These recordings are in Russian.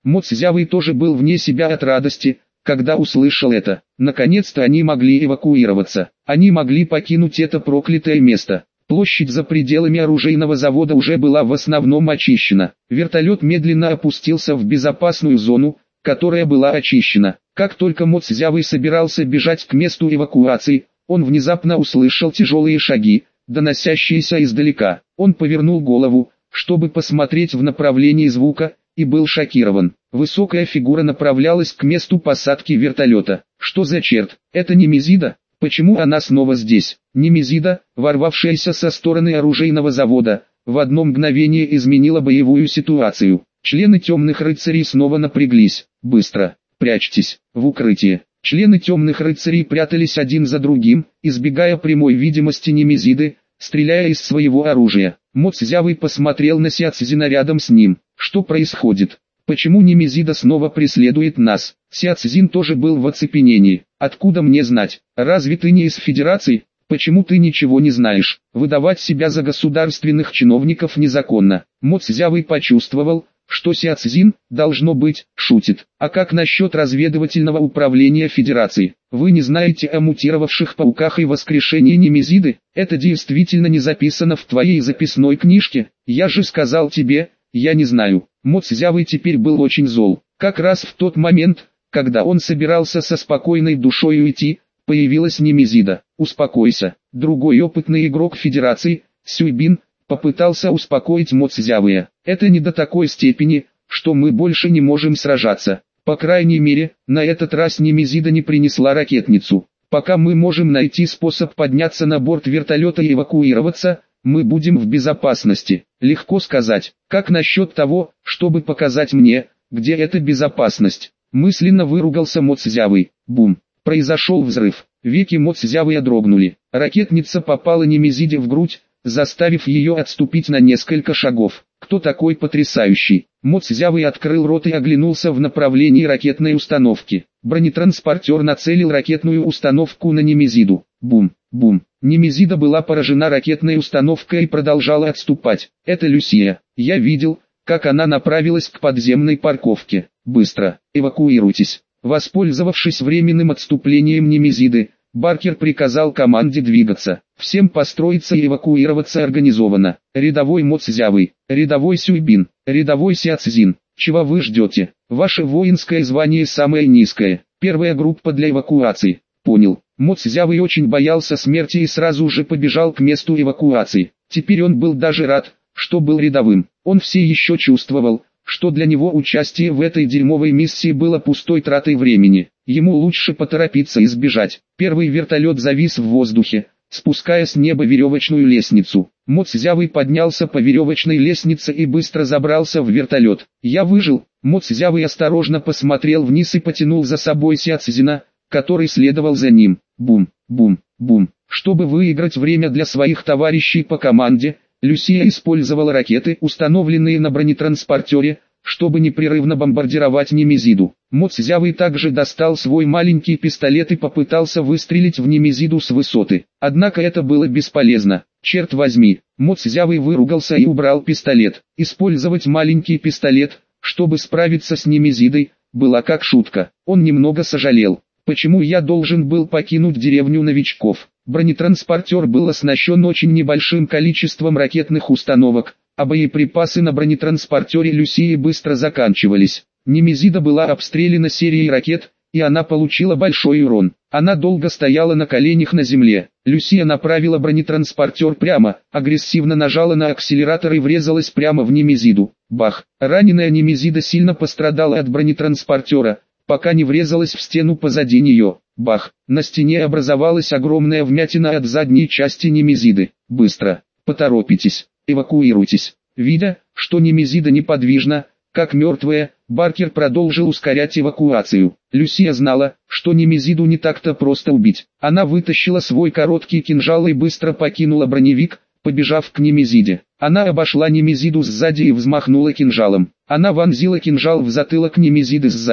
Мо Цзявый тоже был вне себя от радости, когда услышал это. Наконец-то они могли эвакуироваться. Они могли покинуть это проклятое место. Площадь за пределами оружейного завода уже была в основном очищена. Вертолет медленно опустился в безопасную зону, которая была очищена. Как только Мо Цзявый собирался бежать к месту эвакуации, он внезапно услышал тяжелые шаги, доносящиеся издалека. Он повернул голову, чтобы посмотреть в направлении звука, и был шокирован. Высокая фигура направлялась к месту посадки вертолета. Что за черт? Это Немезида? Почему она снова здесь? Немезида, ворвавшаяся со стороны оружейного завода, в одно мгновение изменила боевую ситуацию. Члены темных рыцарей снова напряглись. Быстро, прячьтесь, в укрытие. Члены темных рыцарей прятались один за другим, избегая прямой видимости Немезиды, стреляя из своего оружия. Мо Цзявый посмотрел на Сяцзина рядом с ним. Что происходит? Почему Немезида снова преследует нас? Сяцзин тоже был в оцепенении. Откуда мне знать? Разве ты не из Федерации? Почему ты ничего не знаешь? Выдавать себя за государственных чиновников незаконно. Мо Цзявый почувствовал, что Сяцзин, должно быть, шутит. А как насчет разведывательного управления Федерации? Вы не знаете о мутировавших пауках и воскрешении Немезиды? Это действительно не записано в твоей записной книжке? Я же сказал тебе, я не знаю. Мо Цзявый теперь был очень зол. Как раз в тот момент, когда он собирался со спокойной душой уйти, появилась Немезида. Успокойся. Другой опытный игрок Федерации, Сюйбин, попытался успокоить Мо Цзявыя. Это не до такой степени, что мы больше не можем сражаться. По крайней мере, на этот раз Немезида не принесла ракетницу. Пока мы можем найти способ подняться на борт вертолета и эвакуироваться, мы будем в безопасности. Легко сказать. Как насчет того, чтобы показать мне, где эта безопасность? Мысленно выругался Мо Цзявый. Бум. Произошел взрыв. Веки Мо Цзявыя дрогнули. Ракетница попала Немезиде в грудь, заставив ее отступить на несколько шагов. Кто такой потрясающий? Мо Цзявый открыл рот и оглянулся в направлении ракетной установки. Бронетранспортер нацелил ракетную установку на Немезиду. Бум, бум. Немезида была поражена ракетной установкой и продолжала отступать. Это Люсия. Я видел, как она направилась к подземной парковке. Быстро, эвакуируйтесь. Воспользовавшись временным отступлением Немезиды, Баркер приказал команде двигаться. Всем построиться и эвакуироваться организованно. Рядовой Мо Цзявый, рядовой Сюйбин, рядовой Сяцзин. Чего вы ждете? Ваше воинское звание самое низкое. Первая группа для эвакуации. Понял. Мо Цзявый очень боялся смерти и сразу же побежал к месту эвакуации. Теперь он был даже рад, что был рядовым. Он все еще чувствовал, что для него участие в этой дерьмовой миссии было пустой тратой времени. Ему лучше поторопиться и сбежать. Первый вертолет завис в воздухе, спуская с неба веревочную лестницу. Мо Цзявый поднялся по веревочной лестнице и быстро забрался в вертолет. Я выжил. Мо Цзявый осторожно посмотрел вниз и потянул за собой Сяцзина, который следовал за ним. Бум, бум, бум. Чтобы выиграть время для своих товарищей по команде, Люсия использовала ракеты, установленные на бронетранспортере, чтобы непрерывно бомбардировать Немезиду. Мо Цзявый также достал свой маленький пистолет и попытался выстрелить в Немезиду с высоты. Однако это было бесполезно. Черт возьми, Мо Цзявый выругался и убрал пистолет. Использовать маленький пистолет, чтобы справиться с Немезидой, была как шутка. Он немного сожалел. Почему я должен был покинуть деревню новичков? Бронетранспортер был оснащен очень небольшим количеством ракетных установок, а боеприпасы на бронетранспортере Люсии быстро заканчивались. Немезида была обстреляна серией ракет, и она получила большой урон. Она долго стояла на коленях на земле. Люсия направила бронетранспортер прямо, агрессивно нажала на акселератор и врезалась прямо в Немезиду. Бах! Раненая Немезида сильно пострадала от бронетранспортера, пока не врезалась в стену позади нее. Бах! На стене образовалась огромная вмятина от задней части Немезиды. Быстро! Поторопитесь! Эвакуируйтесь! Видя, что Немезида неподвижна, как мертвая, Баркер продолжил ускорять эвакуацию. Люсия знала, что Немезиду не так-то просто убить. Она вытащила свой короткий кинжал и быстро покинула броневик, побежав к Немезиде. Она обошла Немезиду сзади и взмахнула кинжалом. Она вонзила кинжал в затылок Немезиды сзади.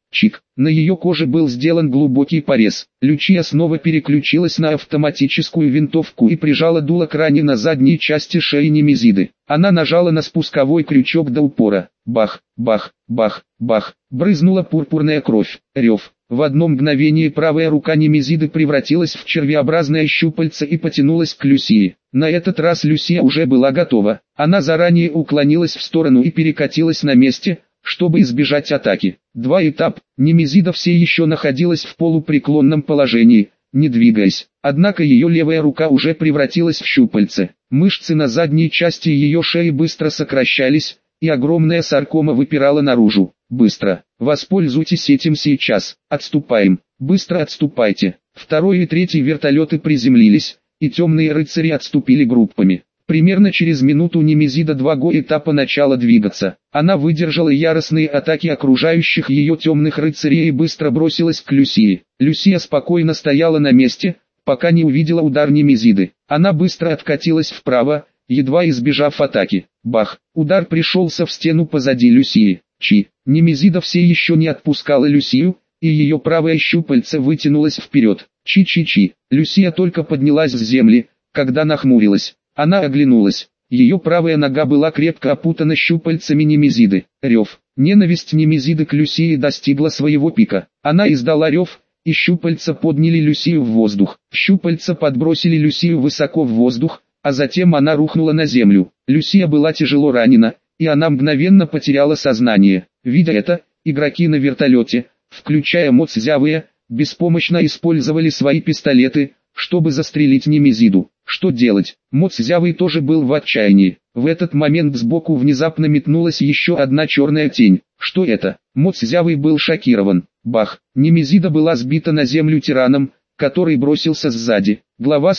Чик. На ее коже был сделан глубокий порез. Лючия снова переключилась на автоматическую винтовку и прижала дуло к ране на задней части шеи Немезиды. Она нажала на спусковой крючок до упора. Бах, бах, бах, бах. Брызнула пурпурная кровь. Рев. В одно мгновение правая рука Немезиды превратилась в червеобразное щупальце и потянулась к Люсии. На этот раз Люсия уже была готова. Она заранее уклонилась в сторону и перекатилась на месте, чтобы избежать атаки. Два этапа. Немезида все еще находилась в полупреклонном положении, не двигаясь. Однако ее левая рука уже превратилась в щупальце. Мышцы на задней части ее шеи быстро сокращались, и огромная саркома выпирала наружу. Быстро. Воспользуйтесь этим сейчас. Отступаем. Быстро отступайте. Второй и третий вертолеты приземлились, и темные рыцари отступили группами. Примерно через минуту Немезида 2 этапа начала двигаться. Она выдержала яростные атаки окружающих ее темных рыцарей и быстро бросилась к Люсии. Люсия спокойно стояла на месте, пока не увидела удар Немезиды. Она быстро откатилась вправо, едва избежав атаки. Бах! Удар пришелся в стену позади Люсии. Чи! Немезида все еще не отпускала Люсию, и ее правое щупальце вытянулось вперед. Чи-чи-чи! Люсия только поднялась с земли, когда нахмурилась. Она оглянулась. Ее правая нога была крепко опутана щупальцами Немезиды. Рев. Ненависть Немезиды к Люсии достигла своего пика. Она издала рев, и щупальца подняли Люсию в воздух. Щупальца подбросили Люсию высоко в воздух, а затем она рухнула на землю. Люсия была тяжело ранена, и она мгновенно потеряла сознание. Видя это, игроки на вертолете, включая Моцзявыя, беспомощно использовали свои пистолеты, чтобы застрелить Немезиду. Что делать? Моцзявый тоже был в отчаянии. В этот момент сбоку внезапно метнулась еще одна черная тень. Что это? Моцзявый был шокирован. Бах! Немезида была сбита на землю тираном, который бросился сзади. Глава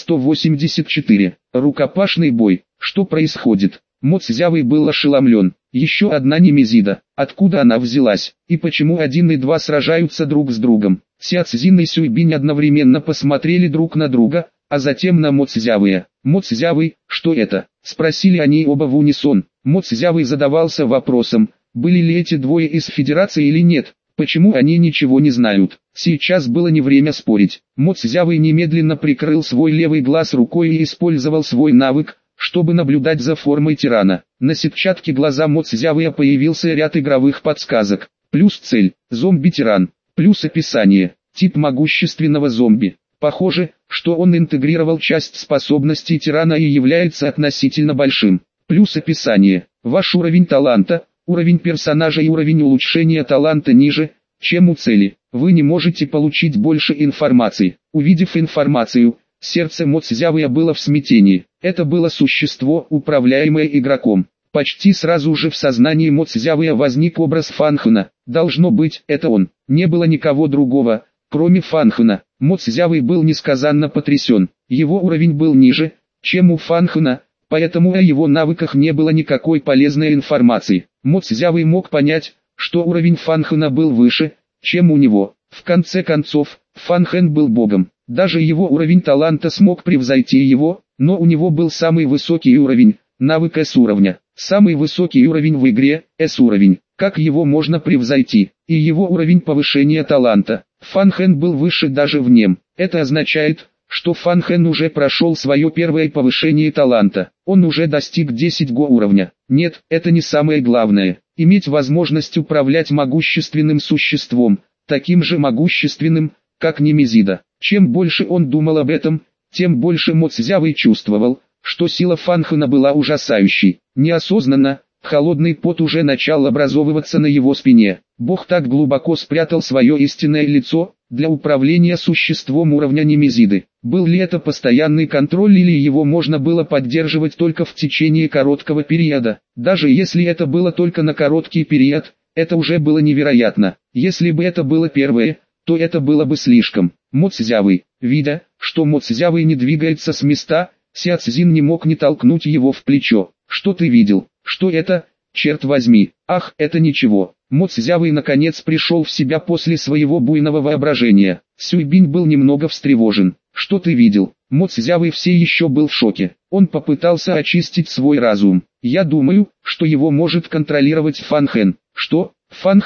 184. Рукопашный бой. Что происходит? Моцзявый был ошеломлен. Еще одна Немезида. Откуда она взялась? И почему 1 и 2 сражаются друг с другом? Сяцзин и Сюйбинь одновременно посмотрели друг на друга, а затем на Моцзявыя. «Моцзявый, что это?» – спросили они оба в унисон. Моцзявый задавался вопросом, были ли эти двое из Федерации или нет, почему они ничего не знают. Сейчас было не время спорить. Моцзявый немедленно прикрыл свой левый глаз рукой и использовал свой навык, чтобы наблюдать за формой тирана. На сетчатке глаза Моцзявыя появился ряд игровых подсказок. Плюс цель, зомби-тиран, плюс описание, тип могущественного зомби. Похоже, что он интегрировал часть способностей тирана и является относительно большим. Плюс описание. Ваш уровень таланта, уровень персонажа и уровень улучшения таланта ниже, чем у цели. Вы не можете получить больше информации. Увидев информацию, сердце Моцзявыя было в смятении. Это было существо, управляемое игроком. Почти сразу же в сознании Моцзявыя возник образ Фанхена. Должно быть, это он. Не было никого другого, кроме Фанхена. Моцзявый был несказанно потрясен. Его уровень был ниже, чем у Фанхена, поэтому о его навыках не было никакой полезной информации. Моцзявый мог понять, что уровень Фанхена был выше, чем у него. В конце концов, Фанхен был богом. Даже его уровень таланта смог превзойти его, но у него был самый высокий уровень, навык S-уровня. Самый высокий уровень в игре, S-уровень. Как его можно превзойти? И его уровень повышения таланта. Фанхен был выше даже в нем. Это означает, что Фанхен уже прошел свое первое повышение таланта. Он уже достиг 10 уровня. Нет, это не самое главное. Иметь возможность управлять могущественным существом, таким же могущественным, как Немезида. Чем больше он думал об этом, тем больше Моцзявый чувствовал, что сила Фанхена была ужасающей. Неосознанно, холодный пот уже начал образовываться на его спине. Бог так глубоко спрятал свое истинное лицо, для управления существом уровня Немезиды. Был ли это постоянный контроль или его можно было поддерживать только в течение короткого периода? Даже если это было только на короткий период, это уже было невероятно. Если бы это было первое, то это было бы слишком. Моцзявый, видя, что Моцзявый не двигается с места, Сяцзин не мог не толкнуть его в плечо. «Что ты видел? Что это? Черт возьми! Ах, это ничего!» Моцзявый наконец пришел в себя после своего буйного воображения. Сюйбинь был немного встревожен. «Что ты видел?» Моцзявый все еще был в шоке. Он попытался очистить свой разум. «Я думаю, что его может контролировать Фанхен». «Что? Фанхен?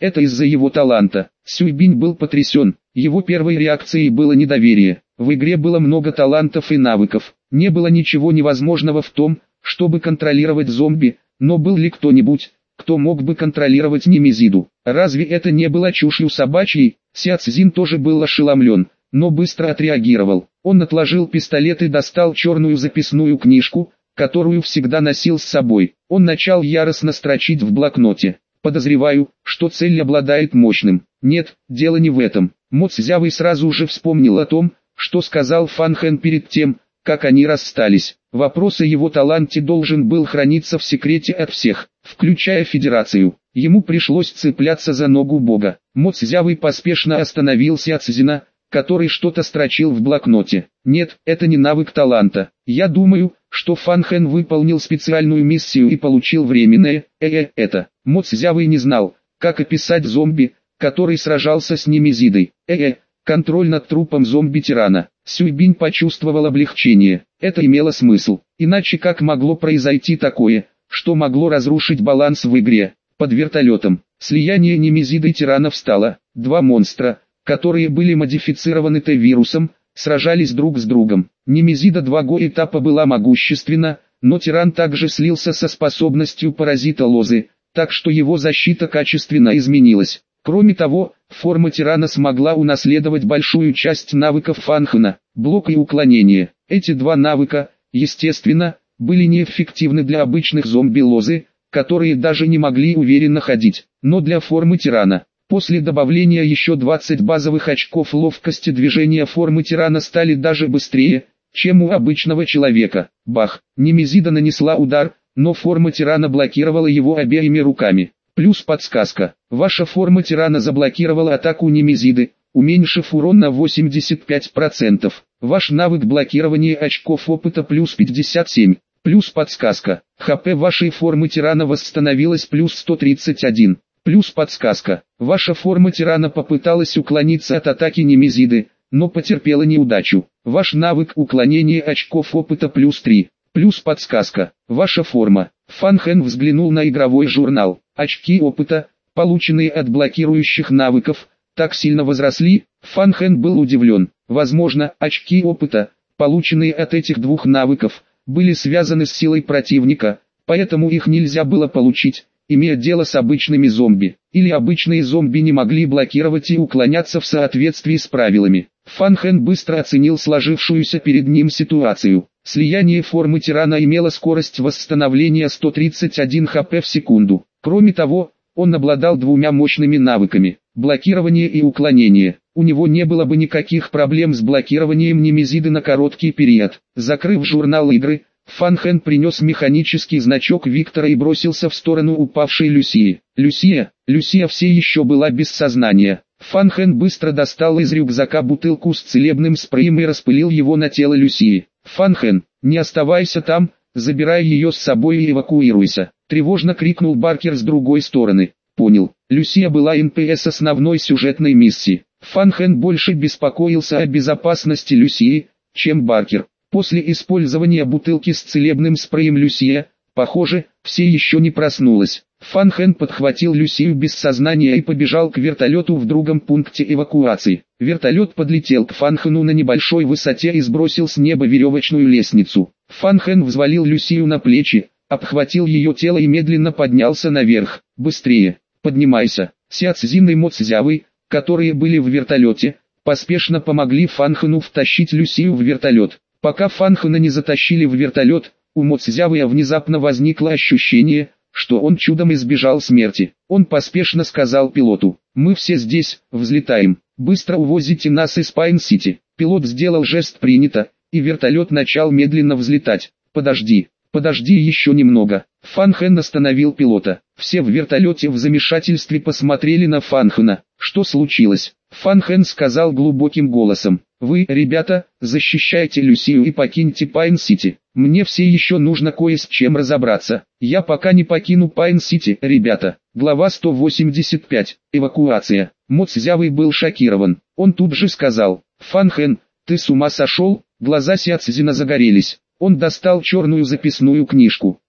Это из-за его таланта. Сюйбинь был потрясен. Его первой реакцией было недоверие. В игре было много талантов и навыков. Не было ничего невозможного в том, чтобы контролировать зомби, но был ли кто-нибудь, кто мог бы контролировать Немезиду? Разве это не было чушью собачьей? Ся Цзин тоже был ошеломлен, но быстро отреагировал. Он отложил пистолет и достал черную записную книжку, которую всегда носил с собой. Он начал яростно строчить в блокноте. Подозреваю, что цель обладает мощным. Нет, дело не в этом. Мо Цзявый сразу же вспомнил о том, что сказал Фан Хэн перед тем, как они расстались. Вопрос о его таланте должен был храниться в секрете от всех, включая Федерацию. Ему пришлось цепляться за ногу Бога. Мо Цзявый поспешно остановил Ся Цзина, который что-то строчил в блокноте. Нет, это не навык таланта. Я думаю, что Фан Хэн выполнил специальную миссию и получил временное, это. Мо Цзявый не знал, как описать зомби, который сражался с Немезидой. Контроль над трупом зомби-тирана. Сюйбинь почувствовал облегчение. Это имело смысл. Иначе как могло произойти такое, что могло разрушить баланс в игре? Под вертолетом. Слияние Немезиды и тирана встало. Два монстра, которые были модифицированы Т-вирусом, сражались друг с другом. Немезида 2 этапа была могущественна, но тиран также слился со способностью паразита лозы, так что его защита качественно изменилась. Кроме того, форма тирана смогла унаследовать большую часть навыков Фан Хэна, блок и уклонение. Эти два навыка, естественно, были неэффективны для обычных зомби-лозы, которые даже не могли уверенно ходить. Но для формы тирана, после добавления еще 20 базовых очков ловкости движения формы тирана стали даже быстрее, чем у обычного человека. Бах! Немезида нанесла удар, но форма тирана блокировала его обеими руками. Плюс подсказка. Ваша форма тирана заблокировала атаку Немезиды, уменьшив урон на 85%. Ваш навык блокирования очков опыта плюс 57. Плюс подсказка. ХП вашей формы тирана восстановилось плюс 131. Плюс подсказка. Ваша форма тирана попыталась уклониться от атаки Немезиды, но потерпела неудачу. Ваш навык уклонения очков опыта плюс 3. Плюс подсказка. Ваша форма. Фан Хэн взглянул на игровой журнал. Очки опыта, полученные от блокирующих навыков, так сильно возросли. Фан Хэн был удивлен. Возможно, очки опыта, полученные от этих двух навыков, были связаны с силой противника, поэтому их нельзя было получить, имея дело с обычными зомби. Или обычные зомби не могли блокировать и уклоняться в соответствии с правилами. Фан Хэн быстро оценил сложившуюся перед ним ситуацию. Слияние формы тирана имело скорость восстановления 131 хп в секунду. Кроме того, он обладал двумя мощными навыками – блокирование и уклонение. У него не было бы никаких проблем с блокированием Немезиды на короткий период. Закрыв журнал игры, Фан Хэн принес механический значок Виктора и бросился в сторону упавшей Люсии. Люсия все еще была без сознания. Фан Хэн быстро достал из рюкзака бутылку с целебным спреем и распылил его на тело Люсии. «Фан Хэн, не оставайся там, забирай ее с собой и эвакуируйся», — тревожно крикнул Баркер с другой стороны. «Понял». Люсия была НПС основной сюжетной миссии. Фан Хэн больше беспокоился о безопасности Люсии, чем Баркер. После использования бутылки с целебным спреем Люсия, похоже, все еще не проснулась. Фан Хэн подхватил Люсию без сознания и побежал к вертолету в другом пункте эвакуации. Вертолет подлетел к Фан Хэну на небольшой высоте и сбросил с неба веревочную лестницу. Фан Хэн взвалил Люсию на плечи, обхватил ее тело и медленно поднялся наверх. «Быстрее! Поднимайся!» Ся Цзин и Мо Цзявый, которые были в вертолете, поспешно помогли Фан Хэну втащить Люсию в вертолет. Пока Фан Хэна не затащили в вертолет, у Мо Цзявыя внезапно возникло ощущение, что он чудом избежал смерти. Он поспешно сказал пилоту: «Мы все здесь, взлетаем, быстро увозите нас из Пайн-Сити». Пилот сделал жест «принято», и вертолет начал медленно взлетать. «Подожди еще немного». Фан Хэн остановил пилота. Все в вертолете в замешательстве посмотрели на Фан Хэна. «Что случилось?» Фан Хэн сказал глубоким голосом: «Вы, ребята, защищайте Люсию и покиньте Пайн-Сити. Мне все еще нужно кое с чем разобраться. Я пока не покину Пайн-Сити, ребята». Глава 185. Эвакуация. Мо Цзявый был шокирован. Он тут же сказал: «Фан Хэн, ты с ума сошел?» Глаза Ся Цзина загорелись. Он достал черную записную книжку.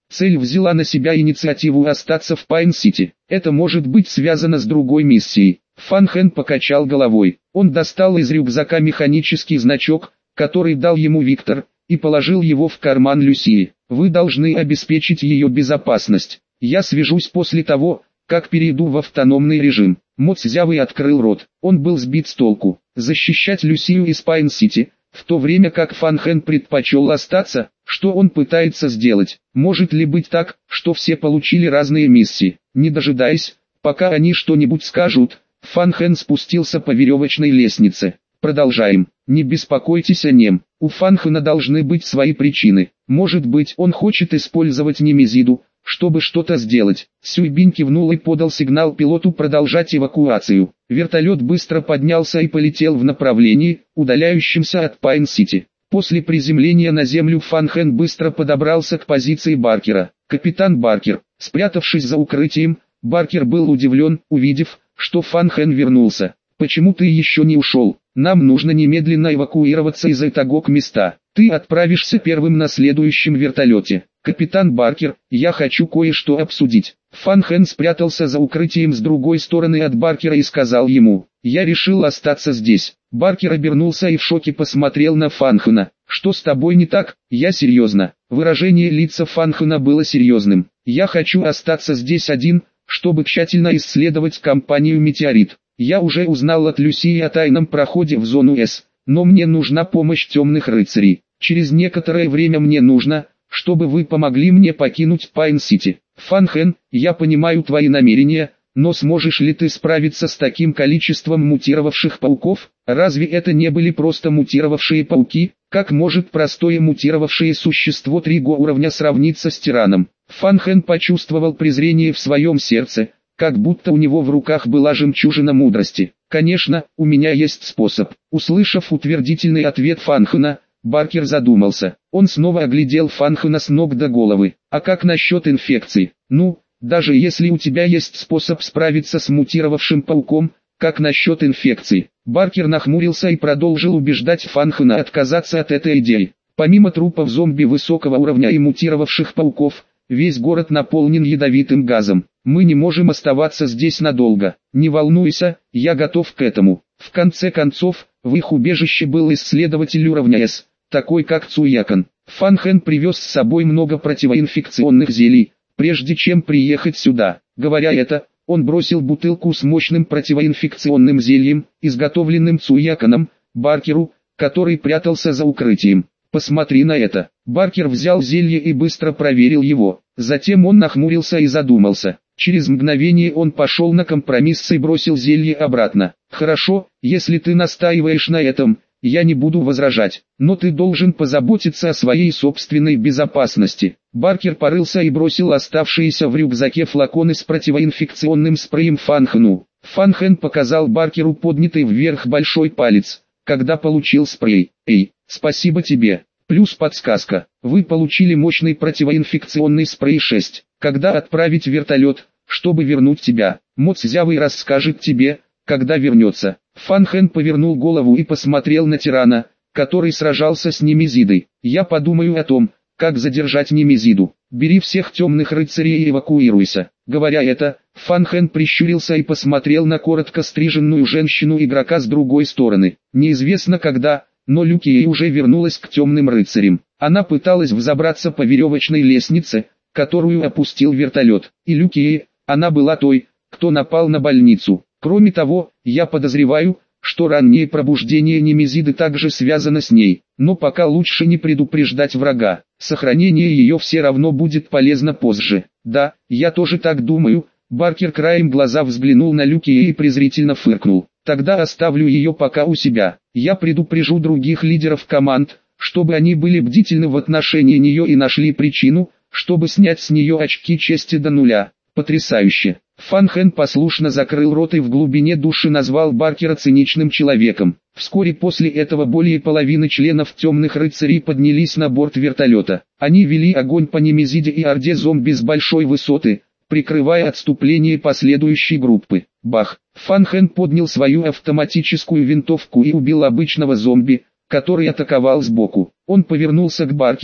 Цель взяла на себя инициативу остаться в Пайн-Сити. Это может быть связано с другой миссией. Фан Хэн покачал головой. Он достал из рюкзака механический значок, который дал ему Виктор, и положил его в карман Люсии. Вы должны обеспечить ее безопасность. Я свяжусь после того, как перейду в автономный режим. Мо Цзявый открыл рот. Он был сбит с толку. Защищать Люсию из Пайн-Сити, в то время как Фан Хэн предпочел остаться. Что он пытается сделать? Может ли быть так, что все получили разные миссии? Не дожидаясь, пока они что-нибудь скажут, Фан Хэн спустился по веревочной лестнице. Продолжаем. Не беспокойтесь о нем. У Фан Хэна должны быть свои причины. Может быть, он хочет использовать Немезиду, чтобы что-то сделать. Сюйбинь кивнул и подал сигнал пилоту продолжать эвакуацию. Вертолет быстро поднялся и полетел в направлении, удаляющемся от Пайн-Сити. После приземления на землю Фан Хэн быстро подобрался к позиции Баркера. «Капитан Баркер». Спрятавшись за укрытием, Баркер был удивлен, увидев, что Фан Хэн вернулся. «Почему ты еще не ушел? Нам нужно немедленно эвакуироваться из этого места. Ты отправишься первым на следующем вертолете». «Капитан Баркер, я хочу кое-что обсудить». Фан Хэн спрятался за укрытием с другой стороны от Баркера и сказал ему: «Я решил остаться здесь». Баркер обернулся и в шоке посмотрел на Фан Хэна. «Что с тобой не так? Я серьезно». Выражение лица Фан Хэна было серьезным. «Я хочу остаться здесь один, чтобы тщательно исследовать компанию «Метеорит». Я уже узнал от Люсии о тайном проходе в зону С, но мне нужна помощь темных рыцарей. Через некоторое время мне нужно, чтобы вы помогли мне покинуть Пайн-Сити. Фан Хэн, я понимаю твои намерения, но сможешь ли ты справиться с таким количеством мутировавших пауков? Разве это не были просто мутировавшие пауки? Как может простое мутировавшее существо 3 уровня сравниться с тираном?» Фан Хэн почувствовал презрение в своем сердце, как будто у него в руках была жемчужина мудрости. «Конечно, у меня есть способ». Услышав утвердительный ответ Фан Хэна, Баркер задумался. Он снова оглядел Фан Хэна с ног до головы. «А как насчет инфекций? Ну, даже если у тебя есть способ справиться с мутировавшим пауком, как насчет инфекций?» Баркер нахмурился и продолжил убеждать Фан Хэна отказаться от этой идеи. «Помимо трупов зомби высокого уровня и мутировавших пауков, весь город наполнен ядовитым газом. Мы не можем оставаться здесь надолго. Не волнуйся, я готов к этому». В конце концов, в их убежище был исследователь уровня С, такой как Цуякан. Фан Хэн привез с собой много противоинфекционных зелий, прежде чем приехать сюда. Говоря это, он бросил бутылку с мощным противоинфекционным зельем, изготовленным Цуяканом, Баркеру, который прятался за укрытием. «Посмотри на это». Баркер взял зелье и быстро проверил его. Затем он нахмурился и задумался. Через мгновение он пошел на компромисс и бросил зелье обратно. «Хорошо, если ты настаиваешь на этом, я не буду возражать, но ты должен позаботиться о своей собственной безопасности». Баркер порылся и бросил оставшиеся в рюкзаке флаконы с противоинфекционным спреем Фан Хэну. Фан Хэн показал Баркеру поднятый вверх большой палец, когда получил спрей. «Эй, спасибо тебе. Плюс подсказка. Вы получили мощный противоинфекционный спрей 6. Когда отправить вертолет, чтобы вернуть тебя? Мо Цзявый расскажет тебе, когда вернется». Фан Хэн повернул голову и посмотрел на тирана, который сражался с Немезидой. «Я подумаю о том, как задержать Немезиду. Бери всех темных рыцарей и эвакуируйся». Говоря это, Фан Хэн прищурился и посмотрел на коротко стриженную женщину-игрока с другой стороны. Неизвестно когда, но Люкия уже вернулась к темным рыцарям. Она пыталась взобраться по веревочной лестнице, которую опустил вертолет. И Люкия, она была той, кто напал на больницу. Кроме того, я подозреваю, что раннее пробуждение Немезиды также связано с ней. Но пока лучше не предупреждать врага. Сохранение ее все равно будет полезно позже. «Да, я тоже так думаю». Баркер краем глаза взглянул на Люкия и презрительно фыркнул. «Тогда оставлю ее пока у себя. Я предупрежу других лидеров команд, чтобы они были бдительны в отношении нее и нашли причину, чтобы снять с нее очки чести до 0. Потрясающе». Фан Хэн послушно закрыл рот и в глубине души назвал Баркера циничным человеком. Вскоре после этого более половины членов темных рыцарей поднялись на борт вертолета. Они вели огонь по Немезиде и орде зомби с большой высоты, прикрывая отступление последующей группы. Бах! Фан Хэн поднял свою автоматическую винтовку и убил обычного зомби, который атаковал сбоку. Он повернулся к Баркеру,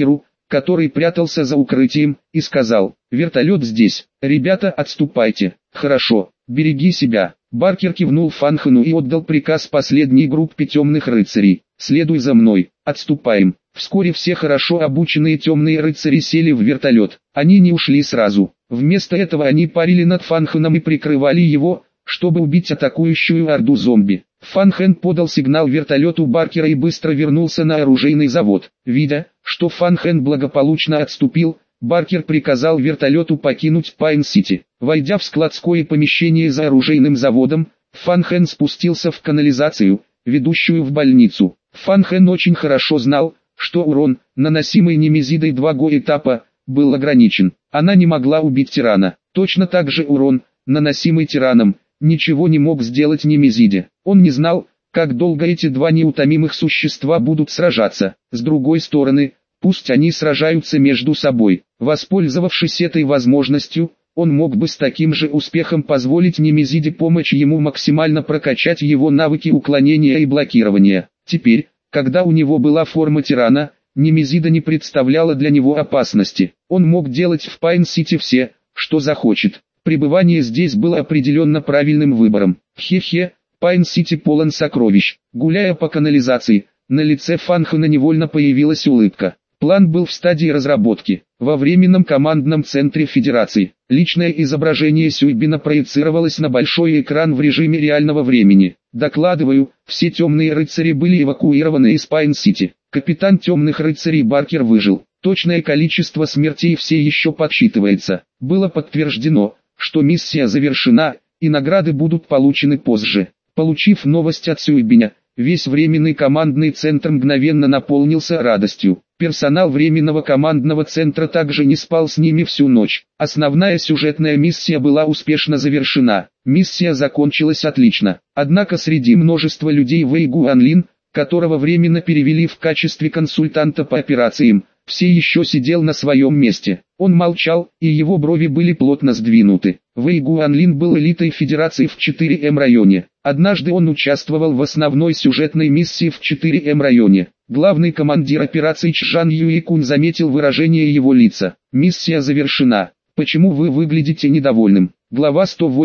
который прятался за укрытием, и сказал: «Вертолет здесь. Ребята, отступайте». «Хорошо, береги себя». Баркер кивнул Фанхену и отдал приказ последней группе темных рыцарей: «Следуй за мной, отступаем». Вскоре все хорошо обученные темные рыцари сели в вертолет. Они не ушли сразу. Вместо этого они парили над Фанхеном и прикрывали его, чтобы убить атакующую орду зомби. Фанхен подал сигнал вертолету Баркера и быстро вернулся на оружейный завод. Видя, что Фанхен благополучно отступил, Баркер приказал вертолету покинуть Пайн-Сити. Войдя в складское помещение за оружейным заводом, Фанхен спустился в канализацию, ведущую в больницу. Фанхен очень хорошо знал, что урон, наносимый Немезидой 2-го этапа, был ограничен. Она не могла убить тирана. Точно так же урон, наносимый тираном, ничего не мог сделать Немезиде. Он не знал, как долго эти два неутомимых существа будут сражаться. С другой стороны, пусть они сражаются между собой. Воспользовавшись этой возможностью, он мог бы с таким же успехом позволить Немезиде помочь ему максимально прокачать его навыки уклонения и блокирования. Теперь, когда у него была форма тирана, Немезида не представляла для него опасности. Он мог делать в Пайн-Сити все, что захочет. Пребывание здесь было определенно правильным выбором. Хе-хе, Пайн-Сити полон сокровищ. Гуляя по канализации, на лице Фанхена невольно появилась улыбка. План был в стадии разработки. Во временном командном центре Федерации личное изображение Сюйбина проецировалось на большой экран в режиме реального времени. «Докладываю, все темные рыцари были эвакуированы из Пайн-Сити. Капитан темных рыцарей Баркер выжил. Точное количество смертей все еще подсчитывается. Было подтверждено, что миссия завершена, и награды будут получены позже». Получив новость от Сюйбиня, весь временный командный центр мгновенно наполнился радостью. Персонал временного командного центра также не спал с ними всю ночь. Основная сюжетная миссия была успешно завершена. Миссия закончилась отлично. Однако среди множества людей Вэй Гуанлин, которого временно перевели в качестве консультанта по операциям, все еще сидел на своем месте. Он молчал, и его брови были плотно сдвинуты. Вэй Гуанлин был элитой Федерации в 4М районе. Однажды он участвовал в основной сюжетной миссии в 4М районе. Главный командир операции Чжан Юйкунь заметил выражение его лица. «Миссия завершена. Почему вы выглядите недовольным?» Глава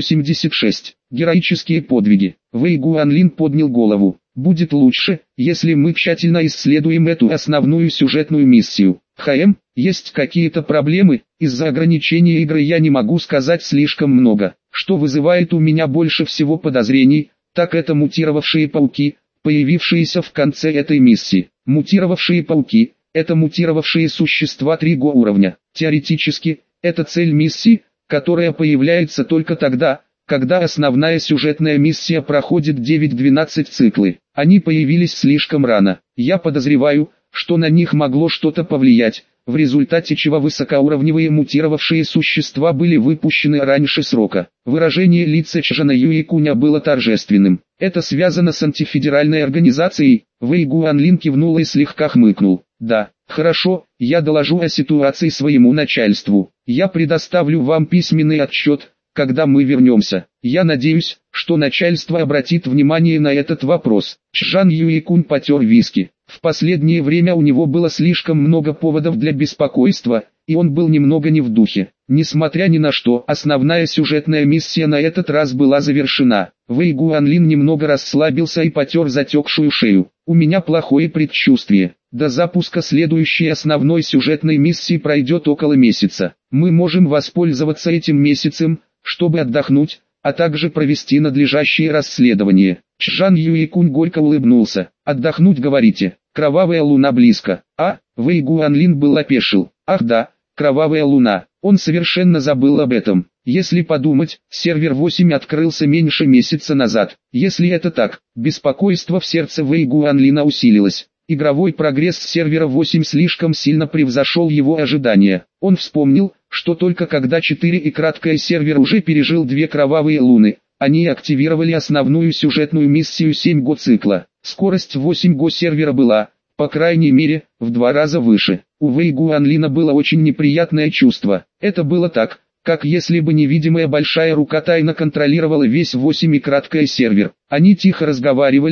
186. Героические подвиги. Вэй Гуанлин поднял голову. «Будет лучше, если мы тщательно исследуем эту основную сюжетную миссию. Есть какие-то проблемы? Из-за ограничения игры я не могу сказать слишком много. Что вызывает у меня больше всего подозрений, так это мутировавшие пауки, появившиеся в конце этой миссии. Мутировавшие пауки – это мутировавшие существа 3-го уровня. Теоретически, это цель миссии, которая появляется только тогда, когда основная сюжетная миссия проходит 9-12 циклы. Они появились слишком рано. Я подозреваю, что на них могло что-то повлиять, в результате чего высокоуровневые мутировавшие существа были выпущены раньше срока. Выражение лица Чжана Юйкуня было торжественным. Это связано с антифедеральной организацией. Вэй Гуанлин кивнул и слегка хмыкнул. «Да, хорошо, я доложу о ситуации своему начальству. Я предоставлю вам письменный отчет, когда мы вернемся. Я надеюсь, что начальство обратит внимание на этот вопрос». Чжан Юйкунь потер виски. В последнее время у него было слишком много поводов для беспокойства, и он был немного не в духе. Несмотря ни на что, основная сюжетная миссия на этот раз была завершена. Вэй Гуанлин немного расслабился и потер затекшую шею. «У меня плохое предчувствие. До запуска следующей основной сюжетной миссии пройдет около месяца. Мы можем воспользоваться этим месяцем, чтобы отдохнуть, а также провести надлежащее расследование». Чжан Юйкунь горько улыбнулся. «Отдохнуть, говорите? Кровавая луна близко». Вэй Гуанлин был опешил. «Ах да, кровавая луна». Он совершенно забыл об этом. Если подумать, сервер 8 открылся меньше месяца назад. Если это так, беспокойство в сердце Вэй Гуанлина усилилось. Игровой прогресс сервера 8 слишком сильно превзошел его ожидания. Он вспомнил, что только когда 4 и краткое сервер уже пережил 2 кровавые луны, они активировали основную сюжетную миссию 7-го цикла. Скорость 8-го сервера была, по крайней мере, в 2 раза выше. У Вэй Гуанлина было очень неприятное чувство. Это было так, как если бы невидимая большая рука тайно контролировала весь 8 и краткое сервер. Они тихо разговаривали,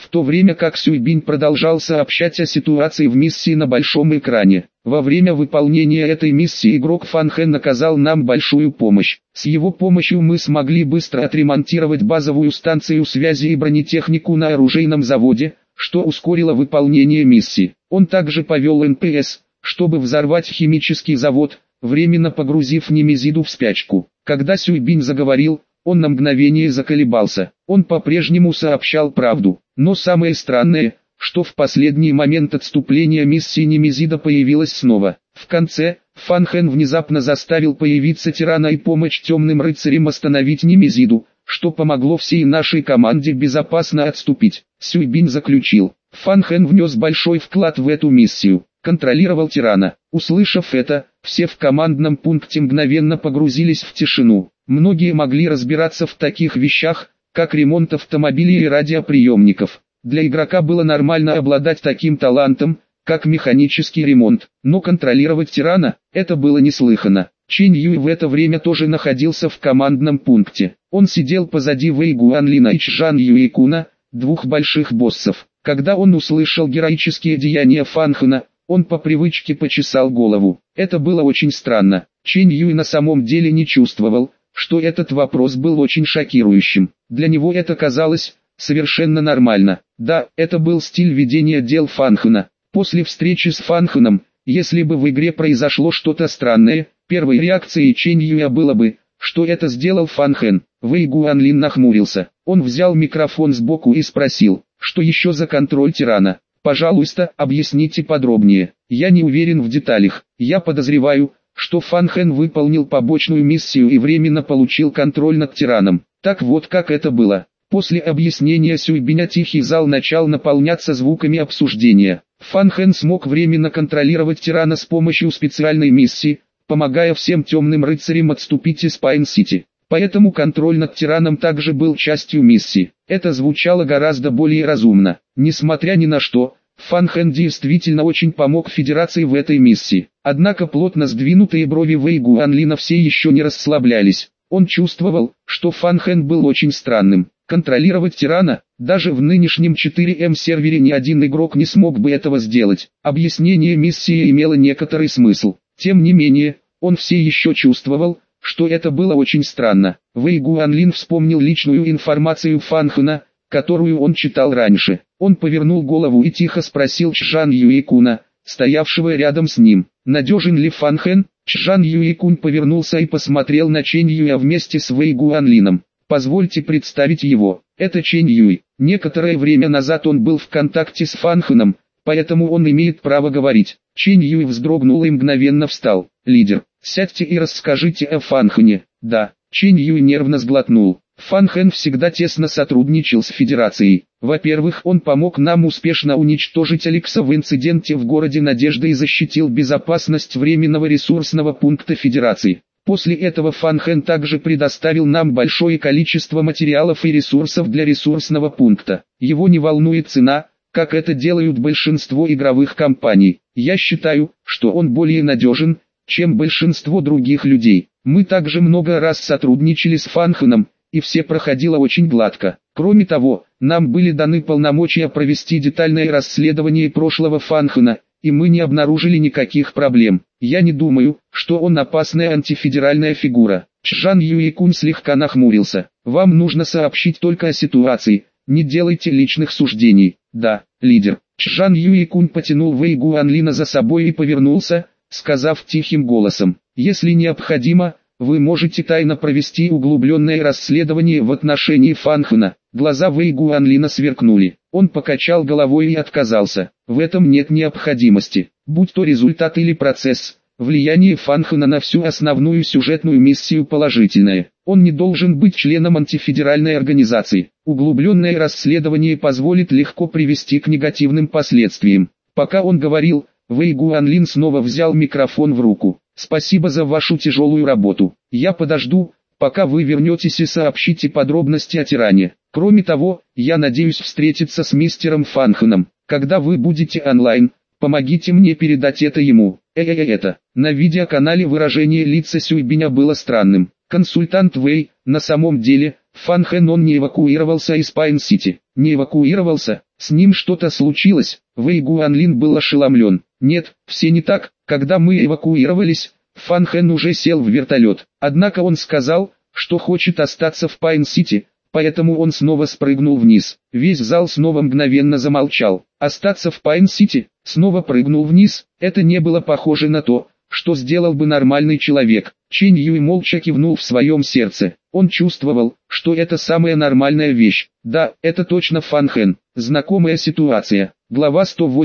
в то время как Сюйбинь продолжал сообщать о ситуации в миссии на большом экране. Во время выполнения этой миссии игрок Фан Хэн оказал нам большую помощь. С его помощью мы смогли быстро отремонтировать базовую станцию связи и бронетехнику на оружейном заводе, что ускорило выполнение миссии. Он также повел НПС, чтобы взорвать химический завод, временно погрузив Немезиду в спячку. Когда Сюйбинь заговорил, он на мгновение заколебался. Он по-прежнему сообщал правду. Но самое странное, что в последний момент отступления миссии Немезида появилась снова. В конце, Фан Хэн внезапно заставил появиться тирана и помочь темным рыцарям остановить Немезиду, что помогло всей нашей команде безопасно отступить. Сюйбинь заключил. Фан Хэн внес большой вклад в эту миссию. Контролировал тирана. Услышав это, все в командном пункте мгновенно погрузились в тишину. Многие могли разбираться в таких вещах, как ремонт автомобилей и радиоприемников. Для игрока было нормально обладать таким талантом, как механический ремонт. Но контролировать тирана – это было неслыханно. Чэнь Юй в это время тоже находился в командном пункте. Он сидел позади Вэй Гуанлина и Чжан Юэкуна, двух больших боссов. Когда он услышал героические деяния Фан Хэна, он по привычке почесал голову. Это было очень странно. Чэнь Юй на самом деле не чувствовал, что этот вопрос был очень шокирующим. Для него это казалось совершенно нормально. Да, это был стиль ведения дел Фан Хэна. После встречи с Фан Хэном, если бы в игре произошло что-то странное, первой реакцией Чэнь Юя было бы, что это сделал Фан Хэн. Вэй Гуанлин нахмурился. Он взял микрофон сбоку и спросил, что еще за контроль тирана. «Пожалуйста, объясните подробнее. Я не уверен в деталях. Я подозреваю, что Фан Хэн выполнил побочную миссию и временно получил контроль над тираном. Так вот как это было». После объяснения Сюйбиня тихий зал начал наполняться звуками обсуждения. Фан Хэн смог временно контролировать тирана с помощью специальной миссии, помогая всем темным рыцарям отступить из Пайн-Сити. Поэтому контроль над тираном также был частью миссии. Это звучало гораздо более разумно. Несмотря ни на что, Фан Хэн действительно очень помог Федерации в этой миссии. Однако плотно сдвинутые брови Вэй Гуанлина все еще не расслаблялись. Он чувствовал, что Фан Хэн был очень странным. Контролировать тирана, даже в нынешнем 4М сервере ни один игрок не смог бы этого сделать. Объяснение миссии имело некоторый смысл. Тем не менее, он все еще чувствовал, что это было очень странно. Вэй Гуанлин вспомнил личную информацию Фан Хэна, которую он читал раньше. Он повернул голову и тихо спросил Чжан Юэкуна, стоявшего рядом с ним, надежен ли Фан Хэн. Чжан Юэкун повернулся и посмотрел на Чэнь Юя вместе с Вэй Гуанлином. Позвольте представить его, это Чэнь Юй. Некоторое время назад он был в контакте с Фан Хэном, поэтому он имеет право говорить. Чэнь Юй вздрогнул и мгновенно встал. Лидер, сядьте и расскажите о Фан Хэне. Да, Чэнь Юй нервно сглотнул. Фан Хэн всегда тесно сотрудничал с Федерацией. Во-первых, он помог нам успешно уничтожить Алекса в инциденте в городе Надежда и защитил безопасность временного ресурсного пункта Федерации. После этого Фан Хэн также предоставил нам большое количество материалов и ресурсов для ресурсного пункта. Его не волнует цена, как это делают большинство игровых компаний. Я считаю, что он более надежен, чем большинство других людей. Мы также много раз сотрудничали с Фан Хэном, и все проходило очень гладко. Кроме того, нам были даны полномочия провести детальное расследование прошлого Фан Хэна, и мы не обнаружили никаких проблем. Я не думаю, что он опасная антифедеральная фигура. Чжан Юэкун слегка нахмурился. Вам нужно сообщить только о ситуации, не делайте личных суждений. Да, лидер. Чжан Юэкун потянул Вэй Гуанлина за собой и повернулся, сказав тихим голосом, если необходимо, вы можете тайно провести углубленное расследование в отношении Фан Хэна. Глаза Вэй Гуанлина сверкнули. Он покачал головой и отказался. В этом нет необходимости. Будь то результат или процесс, влияние Фан Хэна на всю основную сюжетную миссию положительное. Он не должен быть членом антифедеральной организации. Углубленное расследование позволит легко привести к негативным последствиям. Пока он говорил, Вэй Гуанлин снова взял микрофон в руку. Спасибо за вашу тяжелую работу. Я подожду, пока вы вернетесь и сообщите подробности о тиране. Кроме того, я надеюсь встретиться с мистером Фан Хэном. Когда вы будете онлайн, помогите мне передать это ему. На видеоканале выражение лица Сюйбиня было странным. Консультант Вэй, на самом деле, Фан Хэн он не эвакуировался из Пайн-Сити. Не эвакуировался? С ним что-то случилось? Вэй Гуанлин был ошеломлен. Нет, все не так. Когда мы эвакуировались, Фан Хэн уже сел в вертолет. Однако он сказал, что хочет остаться в Пайн-Сити, поэтому он снова спрыгнул вниз. Весь зал снова мгновенно замолчал. Остаться в Пайн-Сити, снова прыгнул вниз, это не было похоже на то, что сделал бы нормальный человек. Чэнь Юй молча кивнул в своем сердце. Он чувствовал, что это самая нормальная вещь. Да, это точно Фан Хэн. Знакомая ситуация. Глава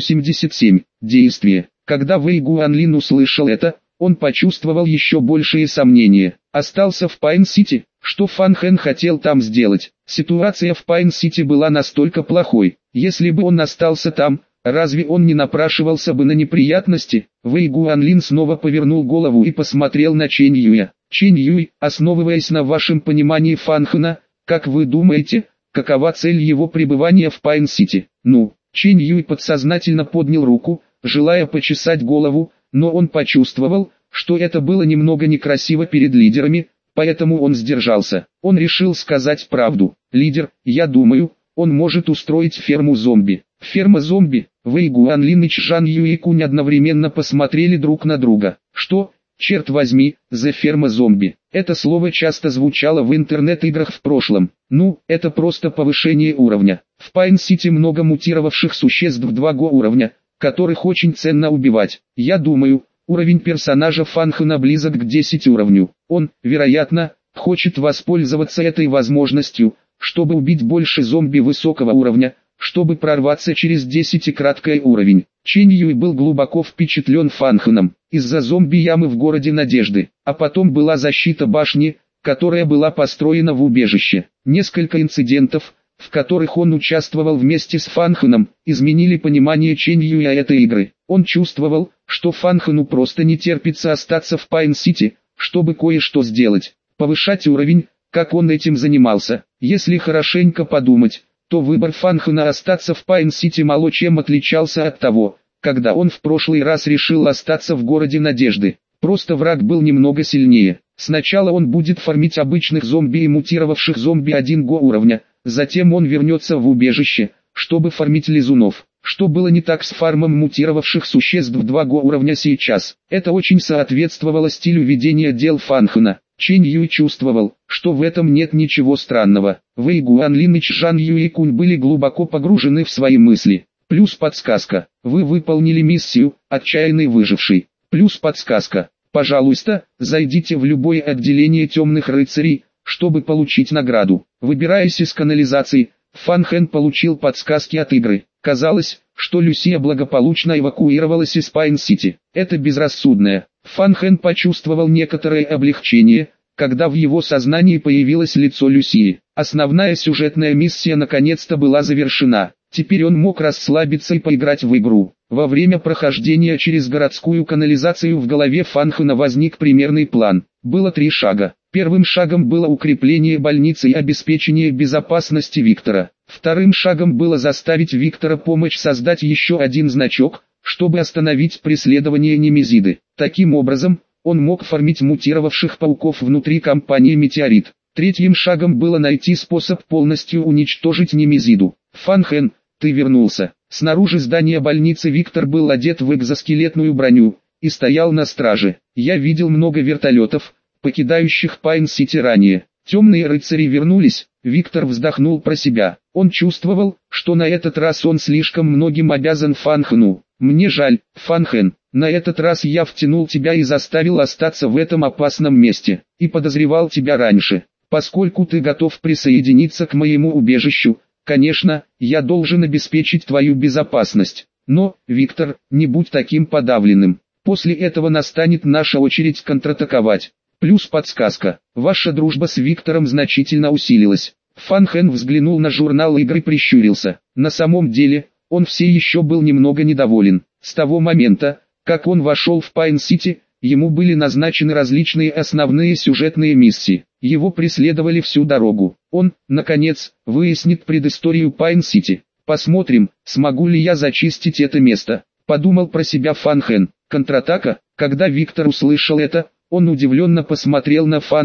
187. Действие. Когда Вэй Гуанлин услышал это, он почувствовал еще большие сомнения. Остался в Пайн-Сити? Что Фан Хэн хотел там сделать? Ситуация в Пайн-Сити была настолько плохой. Если бы он остался там, разве он не напрашивался бы на неприятности? Вэй Гуанлин снова повернул голову и посмотрел на Чэнь Юя. Чэнь Юй, основываясь на вашем понимании Фан Хэна, как вы думаете, какова цель его пребывания в Пайн-Сити? Чэнь Юй подсознательно поднял руку, желая почесать голову, но он почувствовал, что это было немного некрасиво перед лидерами, поэтому он сдержался. Он решил сказать правду. Лидер, я думаю, он может устроить ферму зомби. Ферма зомби? Вэй Гуанлин и Чжан Юйкунь одновременно посмотрели друг на друга. Что? Черт возьми, за ферма зомби. Это слово часто звучало в интернет-играх в прошлом. Это просто повышение уровня. В Пайн-Сити много мутировавших существ 2Го уровня, которых очень ценно убивать. Я думаю, уровень персонажа Фан Хэна близок к 10 уровню. Он, вероятно, хочет воспользоваться этой возможностью, чтобы убить больше зомби высокого уровня, чтобы прорваться через 10-краткий уровень. Чэнь Юй был глубоко впечатлен Фан Хэном, из-за зомби-ямы в городе Надежды, а потом была защита башни, которая была построена в убежище. Несколько инцидентов, в которых он участвовал вместе с Фан Хэном, изменили понимание Чэнь Юя этой игры. Он чувствовал, что Фан Хэну просто не терпится остаться в Пайн-Сити, чтобы кое-что сделать, повышать уровень, как он этим занимался. Если хорошенько подумать, то выбор Фан Хэна остаться в Пайн-Сити мало чем отличался от того, когда он в прошлый раз решил остаться в городе Надежды. Просто враг был немного сильнее. Сначала он будет фармить обычных зомби и мутировавших зомби 1Го уровня, затем он вернется в убежище, чтобы фармить лизунов. Что было не так с фармом мутировавших существ 2Го уровня сейчас? Это очень соответствовало стилю ведения дел Фан Хэна. Чэнь Юй чувствовал, что в этом нет ничего странного. Вэй Гуанлин и Чжан Юйкунь были глубоко погружены в свои мысли. Плюс подсказка. Вы выполнили миссию «Отчаянный выживший». Плюс подсказка. Пожалуйста, зайдите в любое отделение темных рыцарей, чтобы получить награду. Выбираясь из канализации, Фан Хэн получил подсказки от игры. Казалось, что Люсия благополучно эвакуировалась из Пайн-Сити. Это безрассудное. Фан Хэн почувствовал некоторое облегчение, когда в его сознании появилось лицо Люсии. Основная сюжетная миссия наконец-то была завершена. Теперь он мог расслабиться и поиграть в игру. Во время прохождения через городскую канализацию в голове Фан Хэна возник примерный план. Было 3 шага. Первым шагом было укрепление больницы и обеспечение безопасности Виктора. Вторым шагом было заставить Виктора помочь создать еще один значок, чтобы остановить преследование Немезиды. Таким образом, он мог фармить мутировавших пауков внутри компании «Метеорит». Третьим шагом было найти способ полностью уничтожить Немезиду. Фан Хэн, ты вернулся. Снаружи здания больницы Виктор был одет в экзоскелетную броню и стоял на страже. Я видел много вертолетов, покидающих Пайн-Сити ранее. Темные рыцари вернулись. Виктор вздохнул про себя. Он чувствовал, что на этот раз он слишком многим обязан Фан Хэну. Мне жаль, Фан Хэн, на этот раз я втянул тебя и заставил остаться в этом опасном месте, и подозревал тебя раньше. Поскольку ты готов присоединиться к моему убежищу, конечно, я должен обеспечить твою безопасность. Но, Виктор, не будь таким подавленным. После этого настанет наша очередь контратаковать. Плюс подсказка. Ваша дружба с Виктором значительно усилилась. Фан Хэн взглянул на журнал игры и прищурился. На самом деле, он все еще был немного недоволен. С того момента, как он вошел в Пайн-Сити, ему были назначены различные основные сюжетные миссии. Его преследовали всю дорогу. Он, наконец, выяснит предысторию Пайн-Сити. Посмотрим, смогу ли я зачистить это место. Подумал про себя Фан Хэн. Контратака. Когда Виктор услышал это, он удивленно посмотрел на Фан Хэна.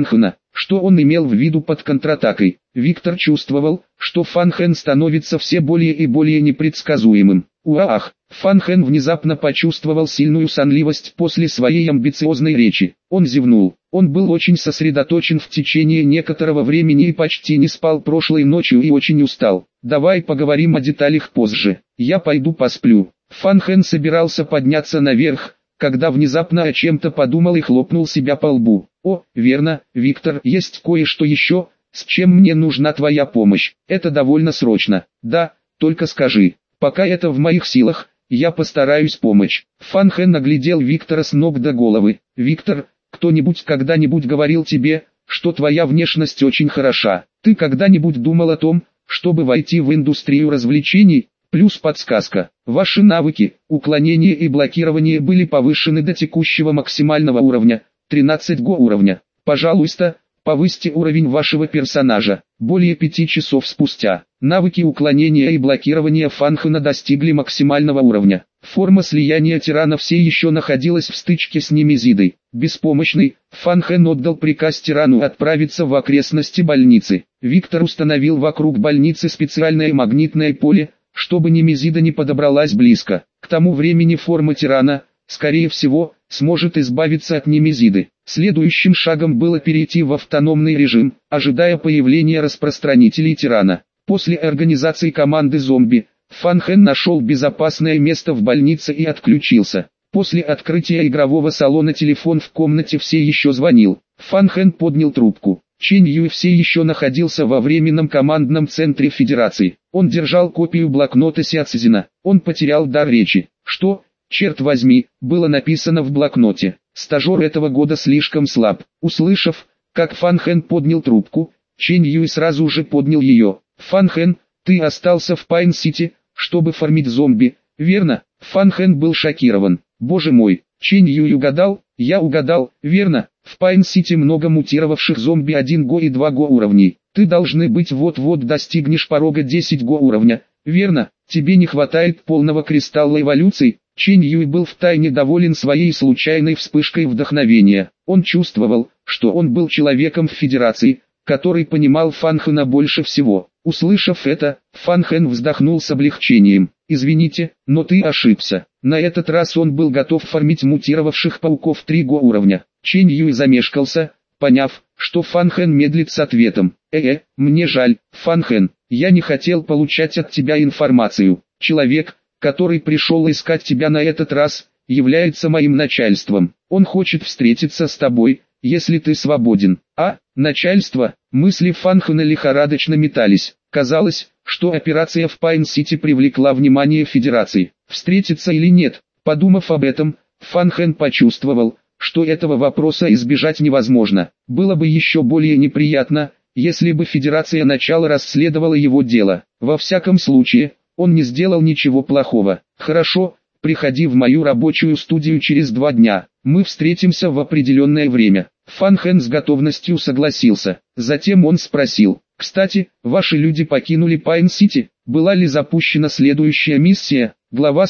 Что он имел в виду под контратакой? Виктор чувствовал, что Фан Хэн становится все более и более непредсказуемым. Уах! Фан Хэн внезапно почувствовал сильную сонливость после своей амбициозной речи. Он зевнул. Он был очень сосредоточен в течение некоторого времени и почти не спал прошлой ночью и очень устал. Давай поговорим о деталях позже. Я пойду посплю. Фан Хэн собирался подняться наверх, когда внезапно о чем-то подумал и хлопнул себя по лбу. О, верно, Виктор, есть кое-что еще, с чем мне нужна твоя помощь. Это довольно срочно. Да, только скажи. Пока это в моих силах, я постараюсь помочь. Фан Хэн оглядел Виктора с ног до головы. Виктор, кто-нибудь когда-нибудь говорил тебе, что твоя внешность очень хороша? Ты когда-нибудь думал о том, чтобы войти в индустрию развлечений? Плюс подсказка. Ваши навыки, уклонение и блокирование были повышены до текущего максимального уровня, 13 го уровня. Пожалуйста, повысьте уровень вашего персонажа. Более 5 часов спустя, навыки уклонения и блокирования Фан Хэна достигли максимального уровня. Форма слияния тирана все еще находилась в стычке с Немезидой. Беспомощный, Фан Хэн отдал приказ тирану отправиться в окрестности больницы. Виктор установил вокруг больницы специальное магнитное поле, чтобы Немезида не подобралась близко. К тому времени форма тирана, скорее всего, сможет избавиться от Немезиды. Следующим шагом было перейти в автономный режим, ожидая появления распространителей тирана. После организации команды зомби, Фан Хэн нашел безопасное место в больнице и отключился. После открытия игрового салона телефон в комнате все еще звонил. Фан Хэн поднял трубку. Чэнь Юй все еще находился во временном командном центре Федерации. Он держал копию блокнота Сяцзина. Он потерял дар речи. Что, черт возьми, было написано в блокноте? Стажер этого года слишком слаб. Услышав, как Фан Хэн поднял трубку, Чэнь Юй сразу же поднял ее. Фан Хэн, ты остался в Пайн-Сити, чтобы фармить зомби, верно? Фан Хэн был шокирован. Боже мой, Чэнь Юй угадал? Я угадал, верно? В Пайн-Сити много мутировавших зомби 1 го и 2 го уровней. Ты должны быть вот-вот достигнешь порога 10 го уровня, верно? Тебе не хватает полного кристалла эволюции. Чэнь Юй был втайне доволен своей случайной вспышкой вдохновения. Он чувствовал, что он был человеком в Федерации, который понимал Фан Хэна больше всего. Услышав это, Фан Хэн вздохнул с облегчением. «Извините, но ты ошибся». На этот раз он был готов фармить мутировавших пауков 3 го уровня. Чэнь Юй замешкался, поняв, что Фан Хэн медлит с ответом. Мне жаль, Фан Хэн, я не хотел получать от тебя информацию. Человек, который пришел искать тебя на этот раз, является моим начальством. Он хочет встретиться с тобой, если ты свободен. Начальство, мысли Фан Хэна лихорадочно метались. Казалось, что операция в Пайн-Сити привлекла внимание Федерации. Встретиться или нет? Подумав об этом, Фан Хэн почувствовал, что этого вопроса избежать невозможно. Было бы еще более неприятно, если бы Федерация начала расследовала его дело. Во всяком случае, он не сделал ничего плохого. Хорошо, приходи в мою рабочую студию через 2 дня. Мы встретимся в определенное время. Фан Хэн с готовностью согласился. Затем он спросил: «Кстати, ваши люди покинули Пайн-Сити? Была ли запущена следующая миссия?» Глава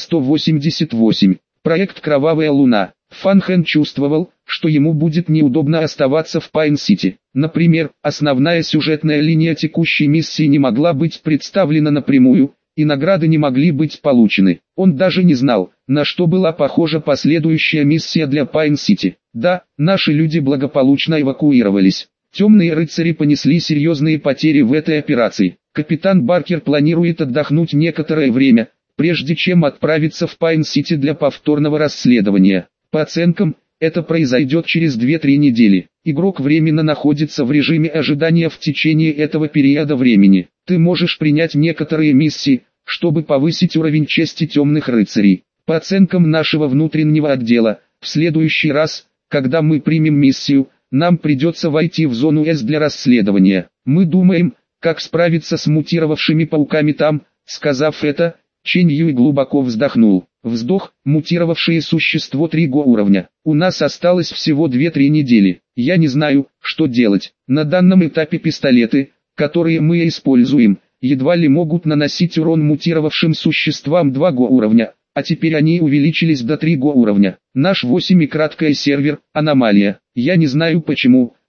188. Проект «Кровавая луна». Фан Хэн чувствовал, что ему будет неудобно оставаться в Пайн-Сити. Например, основная сюжетная линия текущей миссии не могла быть представлена напрямую, и награды не могли быть получены. Он даже не знал, на что была похожа последующая миссия для Пайн-Сити. Да, наши люди благополучно эвакуировались. Темные рыцари понесли серьезные потери в этой операции. Капитан Баркер планирует отдохнуть некоторое время, прежде чем отправиться в Пайн-Сити для повторного расследования. По оценкам, это произойдет через 2-3 недели. Игрок временно находится в режиме ожидания в течение этого периода времени. Ты можешь принять некоторые миссии, чтобы повысить уровень чести темных рыцарей. По оценкам нашего внутреннего отдела, в следующий раз, когда мы примем миссию, нам придется войти в зону С для расследования. Мы думаем, как справиться с мутировавшими пауками там. Сказав это, Чэнь Юй глубоко вздохнул. Вздох, мутировавшее существо 3 го уровня. У нас осталось всего 2-3 недели. Я не знаю, что делать. На данном этапе пистолеты, которые мы используем, едва ли могут наносить урон мутировавшим существам 2 го уровня, а теперь они увеличились до 3 го уровня. Наш 8 и краткое сервер – аномалия. Я не знаю почему,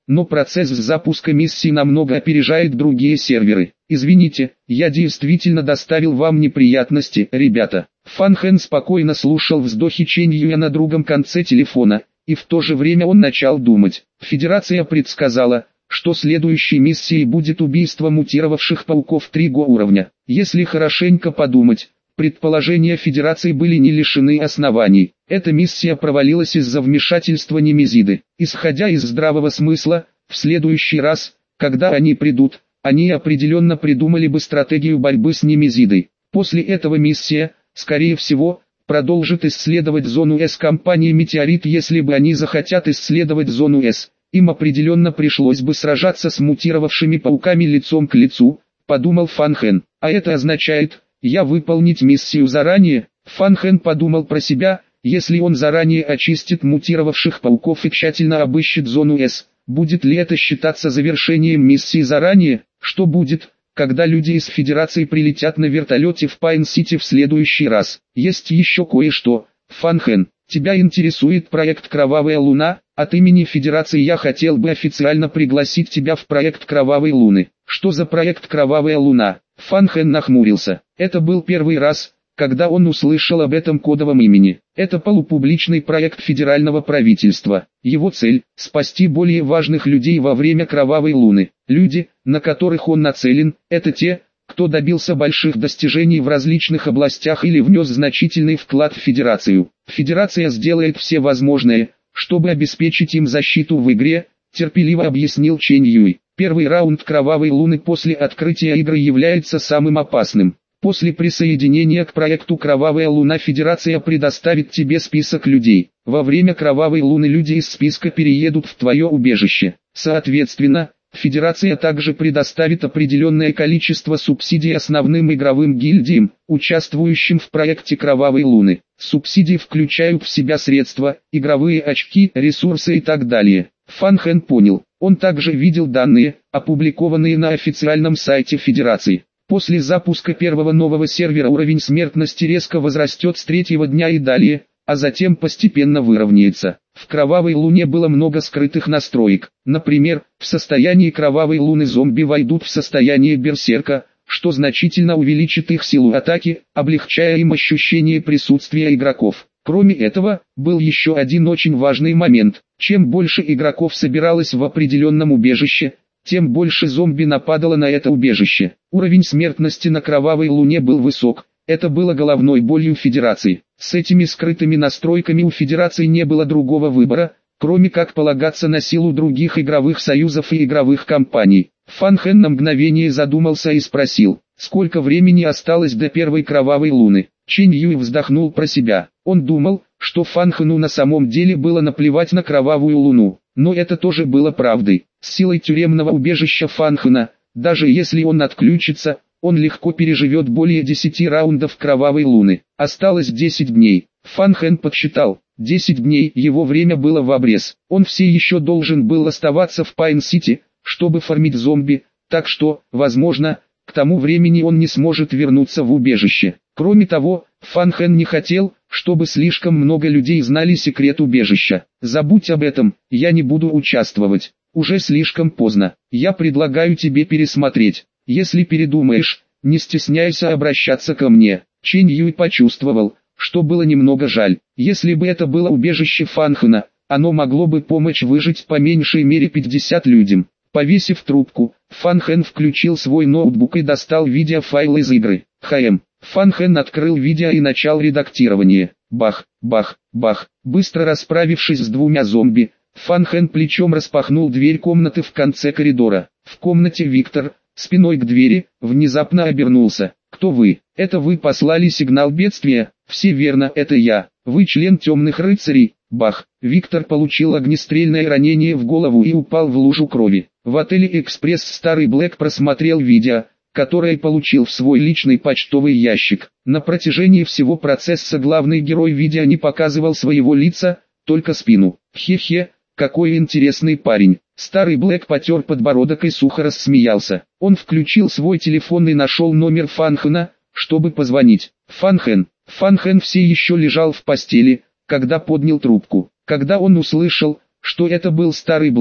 но процесс запуска миссии намного опережает другие серверы. Извините, я действительно доставил вам неприятности, ребята. Фан Хэн спокойно слушал вздохи Чэнь Юя на другом конце телефона, и в то же время он начал думать. Федерация предсказала, что следующей миссией будет убийство мутировавших пауков 3-го уровня. Если хорошенько подумать, предположения Федерации были не лишены оснований. Эта миссия провалилась из-за вмешательства Немезиды. Исходя из здравого смысла, в следующий раз, когда они придут, они определенно придумали бы стратегию борьбы с Немезидой. После этого миссия, скорее всего, продолжит исследовать зону С компании «Метеорит». Если бы они захотят исследовать зону С, им определенно пришлось бы сражаться с мутировавшими пауками лицом к лицу, подумал Фан Хэн. А это означает, я выполнить миссию заранее. Фан Хэн подумал про себя, если он заранее очистит мутировавших пауков и тщательно обыщет зону С, будет ли это считаться завершением миссии заранее? Что будет, когда люди из Федерации прилетят на вертолете в Пайн-Сити в следующий раз? Есть еще кое-что, Фан Хэн. Тебя интересует проект «Кровавая Луна»? От имени Федерации я хотел бы официально пригласить тебя в проект «Кровавой Луны». Что за проект «Кровавая Луна»? Фан Хэн нахмурился. Это был первый раз, когда он услышал об этом кодовом имени. Это полупубличный проект федерального правительства. Его цель – спасти более важных людей во время Кровавой Луны. Люди, на которых он нацелен, это те, кто добился больших достижений в различных областях или внес значительный вклад в Федерацию. Федерация сделает все возможное, чтобы обеспечить им защиту в игре, терпеливо объяснил Чэнь Юй. Первый раунд Кровавой Луны после открытия игры является самым опасным. После присоединения к проекту «Кровавая Луна» Федерация предоставит тебе список людей. Во время Кровавой Луны люди из списка переедут в твое убежище. Соответственно, Федерация также предоставит определенное количество субсидий основным игровым гильдиям, участвующим в проекте Кровавой Луны. Субсидии включают в себя средства, игровые очки, ресурсы и так далее. Фан Хэн понял. Он также видел данные, опубликованные на официальном сайте Федерации. После запуска первого нового сервера уровень смертности резко возрастет с 3-го дня и далее, а затем постепенно выровняется. В Кровавой Луне было много скрытых настроек. Например, в состоянии Кровавой Луны зомби войдут в состояние берсерка, что значительно увеличит их силу атаки, облегчая им ощущение присутствия игроков. Кроме этого, был еще один очень важный момент. Чем больше игроков собиралось в определенном убежище, тем больше зомби нападало на это убежище. Уровень смертности на Кровавой Луне был высок. Это было головной болью Федерации. С этими скрытыми настройками у Федерации не было другого выбора, кроме как полагаться на силу других игровых союзов и игровых компаний. Фан Хэн на мгновение задумался и спросил, сколько времени осталось до первой Кровавой Луны. Чэнь Юй вздохнул про себя. Он думал, что Фан Хэну на самом деле было наплевать на Кровавую Луну. Но это тоже было правдой. С силой тюремного убежища Фан Хэна, даже если он отключится, он легко переживет более 10 раундов Кровавой Луны. Осталось 10 дней. Фан Хэн подсчитал. 10 дней его время было в обрез. Он все еще должен был оставаться в Пайн-Сити, чтобы фармить зомби, так что, возможно, к тому времени он не сможет вернуться в убежище. Кроме того, Фан Хэн не хотел, чтобы слишком много людей знали секрет убежища. Забудь об этом, я не буду участвовать. Уже слишком поздно. Я предлагаю тебе пересмотреть. Если передумаешь, не стесняйся обращаться ко мне. Чэнь Юй почувствовал, что было немного жаль. Если бы это было убежище Фан Хэна, оно могло бы помочь выжить по меньшей мере 50 людям. Повесив трубку, Фан Хэн включил свой ноутбук и достал видеофайл из игры. Фан Хэн открыл видео и начал редактирование. Бах, бах, бах. Быстро расправившись с двумя зомби, Фан Хэн плечом распахнул дверь комнаты в конце коридора. В комнате Виктор, спиной к двери, внезапно обернулся. «Кто вы? Это вы послали сигнал бедствия?» «Все верно, это я. Вы член Темных Рыцарей?» Бах! Виктор получил огнестрельное ранение в голову и упал в лужу крови. В отеле «Экспресс» старый Блэк просмотрел видео, которое получил в свой личный почтовый ящик. На протяжении всего процесса главный герой видео не показывал своего лица, только спину. Хе-хе, какой интересный парень. Старый Блэк потер подбородок и сухо рассмеялся. Он включил свой телефон и нашел номер Фан Хэна, чтобы позвонить. Фан Хэн все еще лежал в постели, когда поднял трубку. Когда он услышал, что это был старый Блэк,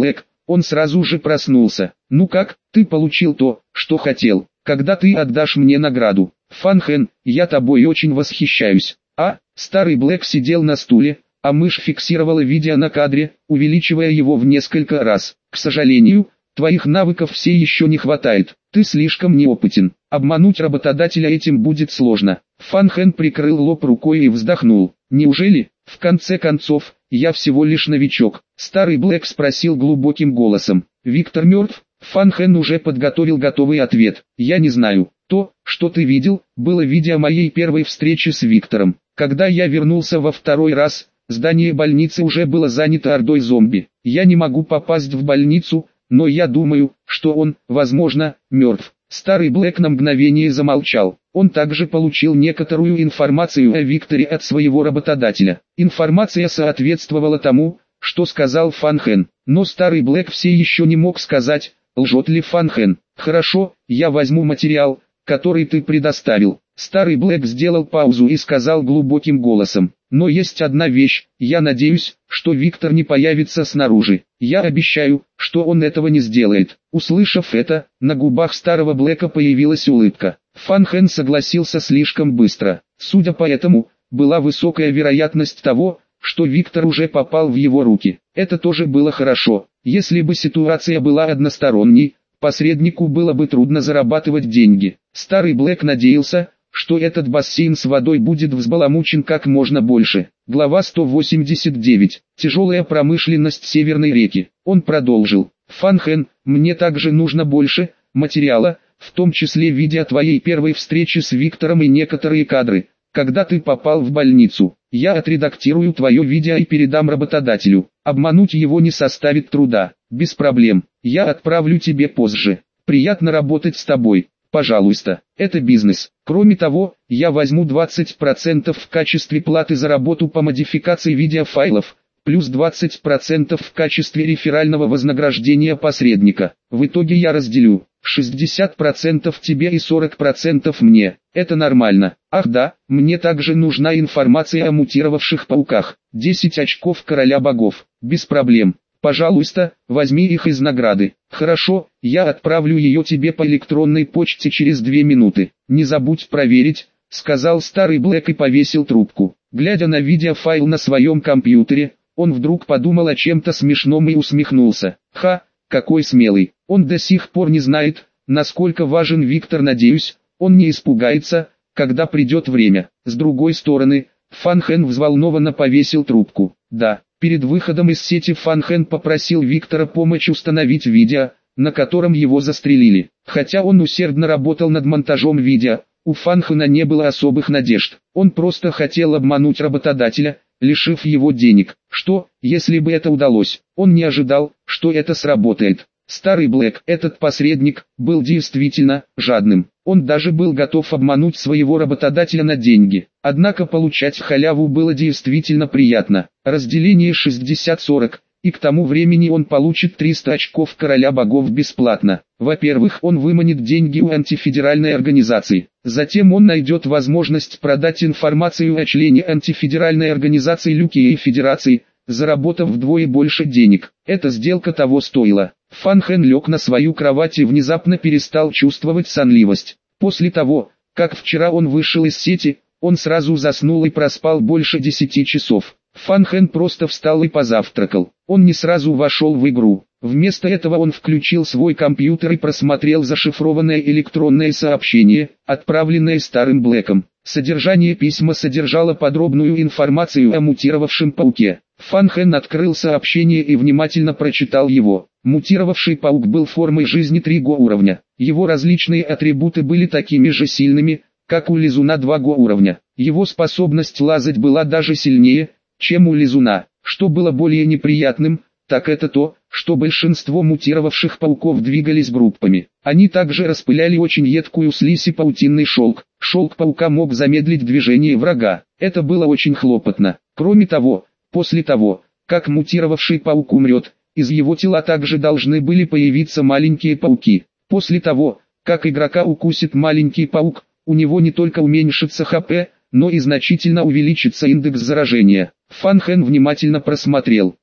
Он сразу же проснулся. «Ну как, ты получил то, что хотел? Когда ты отдашь мне награду?» «Фан Хэн, я тобой очень восхищаюсь». Старый Блэк сидел на стуле, а мышь фиксировала видео на кадре, увеличивая его в несколько раз. «К сожалению, твоих навыков все еще не хватает, ты слишком неопытен. Обмануть работодателя этим будет сложно». Фан Хэн прикрыл лоб рукой и вздохнул. «Неужели, в конце концов, я всего лишь новичок?» Старый Блэк спросил глубоким голосом. «Виктор мертв?» Фан Хэн уже подготовил готовый ответ. «Я не знаю. То, что ты видел, было видео моей первой встречи с Виктором. Когда я вернулся во второй раз, здание больницы уже было занято ордой зомби. Я не могу попасть в больницу, но я думаю, что он, возможно, мертв». Старый Блэк на мгновение замолчал. Он также получил некоторую информацию о Викторе от своего работодателя. Информация соответствовала тому, что сказал Фан Хэн. Но Старый Блэк все еще не мог сказать, лжет ли Фан Хэн. «Хорошо, я возьму материал, который ты предоставил». Старый Блэк сделал паузу и сказал глубоким голосом. «Но есть одна вещь, я надеюсь, что Виктор не появится снаружи. Я обещаю, что он этого не сделает». Услышав это, на губах Старого Блэка появилась улыбка. Фан Хэн согласился слишком быстро. Судя по этому, была высокая вероятность того, что Виктор уже попал в его руки. Это тоже было хорошо. Если бы ситуация была односторонней, посреднику было бы трудно зарабатывать деньги. Старый Блэк надеялся, что этот бассейн с водой будет взбаламучен как можно больше. Глава 189. Тяжелая промышленность Северной реки. Он продолжил. «Фан Хэн, мне также нужно больше материала, в том числе видео твоей первой встречи с Виктором и некоторые кадры, когда ты попал в больницу. Я отредактирую твое видео и передам работодателю. Обмануть его не составит труда. Без проблем. Я отправлю тебе позже. Приятно работать с тобой. Пожалуйста, это бизнес. Кроме того, я возьму 20% в качестве платы за работу по модификации видеофайлов, плюс 20% в качестве реферального вознаграждения посредника. В итоге я разделю 60% тебе и 40% мне. Это нормально. Ах да, мне также нужна информация о мутировавших пауках. 10 очков короля богов. Без проблем. Пожалуйста, возьми их из награды. Хорошо, я отправлю ее тебе по электронной почте через 2 минуты. Не забудь проверить, сказал Старый Блэк и повесил трубку. Глядя на видеофайл на своем компьютере, он вдруг подумал о чем-то смешном и усмехнулся. Какой смелый. Он до сих пор не знает, насколько важен Виктор. Надеюсь, он не испугается, когда придет время. С другой стороны, Фан Хэн взволнованно повесил трубку. Да. Перед выходом из сети Фан Хэн попросил Виктора помочь установить видео, на котором его застрелили. Хотя он усердно работал над монтажом видео, у Фан Хэна не было особых надежд. Он просто хотел обмануть работодателя, лишив его денег. Что, если бы это удалось? Он не ожидал, что это сработает. Старый Блэк, этот посредник, был действительно жадным. Он даже был готов обмануть своего работодателя на деньги. Однако получать халяву было действительно приятно. Разделение 60-40, и к тому времени он получит 300 очков короля богов бесплатно. Во-первых, он выманит деньги у антифедеральной организации. Затем он найдет возможность продать информацию о члене антифедеральной организации Люкией Федерации, заработав вдвое больше денег. Эта сделка того стоила. Фан Хэн лег на свою кровать и внезапно перестал чувствовать сонливость. После того, как вчера он вышел из сети, он сразу заснул и проспал больше 10 часов. Фан Хэн просто встал и позавтракал. Он не сразу вошел в игру. Вместо этого он включил свой компьютер и просмотрел зашифрованное электронное сообщение, отправленное Старым Блэком. Содержание письма содержало подробную информацию о мутировавшем пауке. Фан Хэн открыл сообщение и внимательно прочитал его. Мутировавший паук был формой жизни 3 уровня. Его различные атрибуты были такими же сильными, как у лизуна 2 уровня. Его способность лазать была даже сильнее, чем у лизуна. Что было более неприятным, так это то, что большинство мутировавших пауков двигались группами. Они также распыляли очень едкую слизь и паутинный шелк. Шелк паука мог замедлить движение врага. Это было очень хлопотно. Кроме того, после того, как мутировавший паук умрет, из его тела также должны были появиться маленькие пауки. После того, как игрока укусит маленький паук, у него не только уменьшится ХП, но и значительно увеличится индекс заражения. Фан Хэн внимательно просмотрел.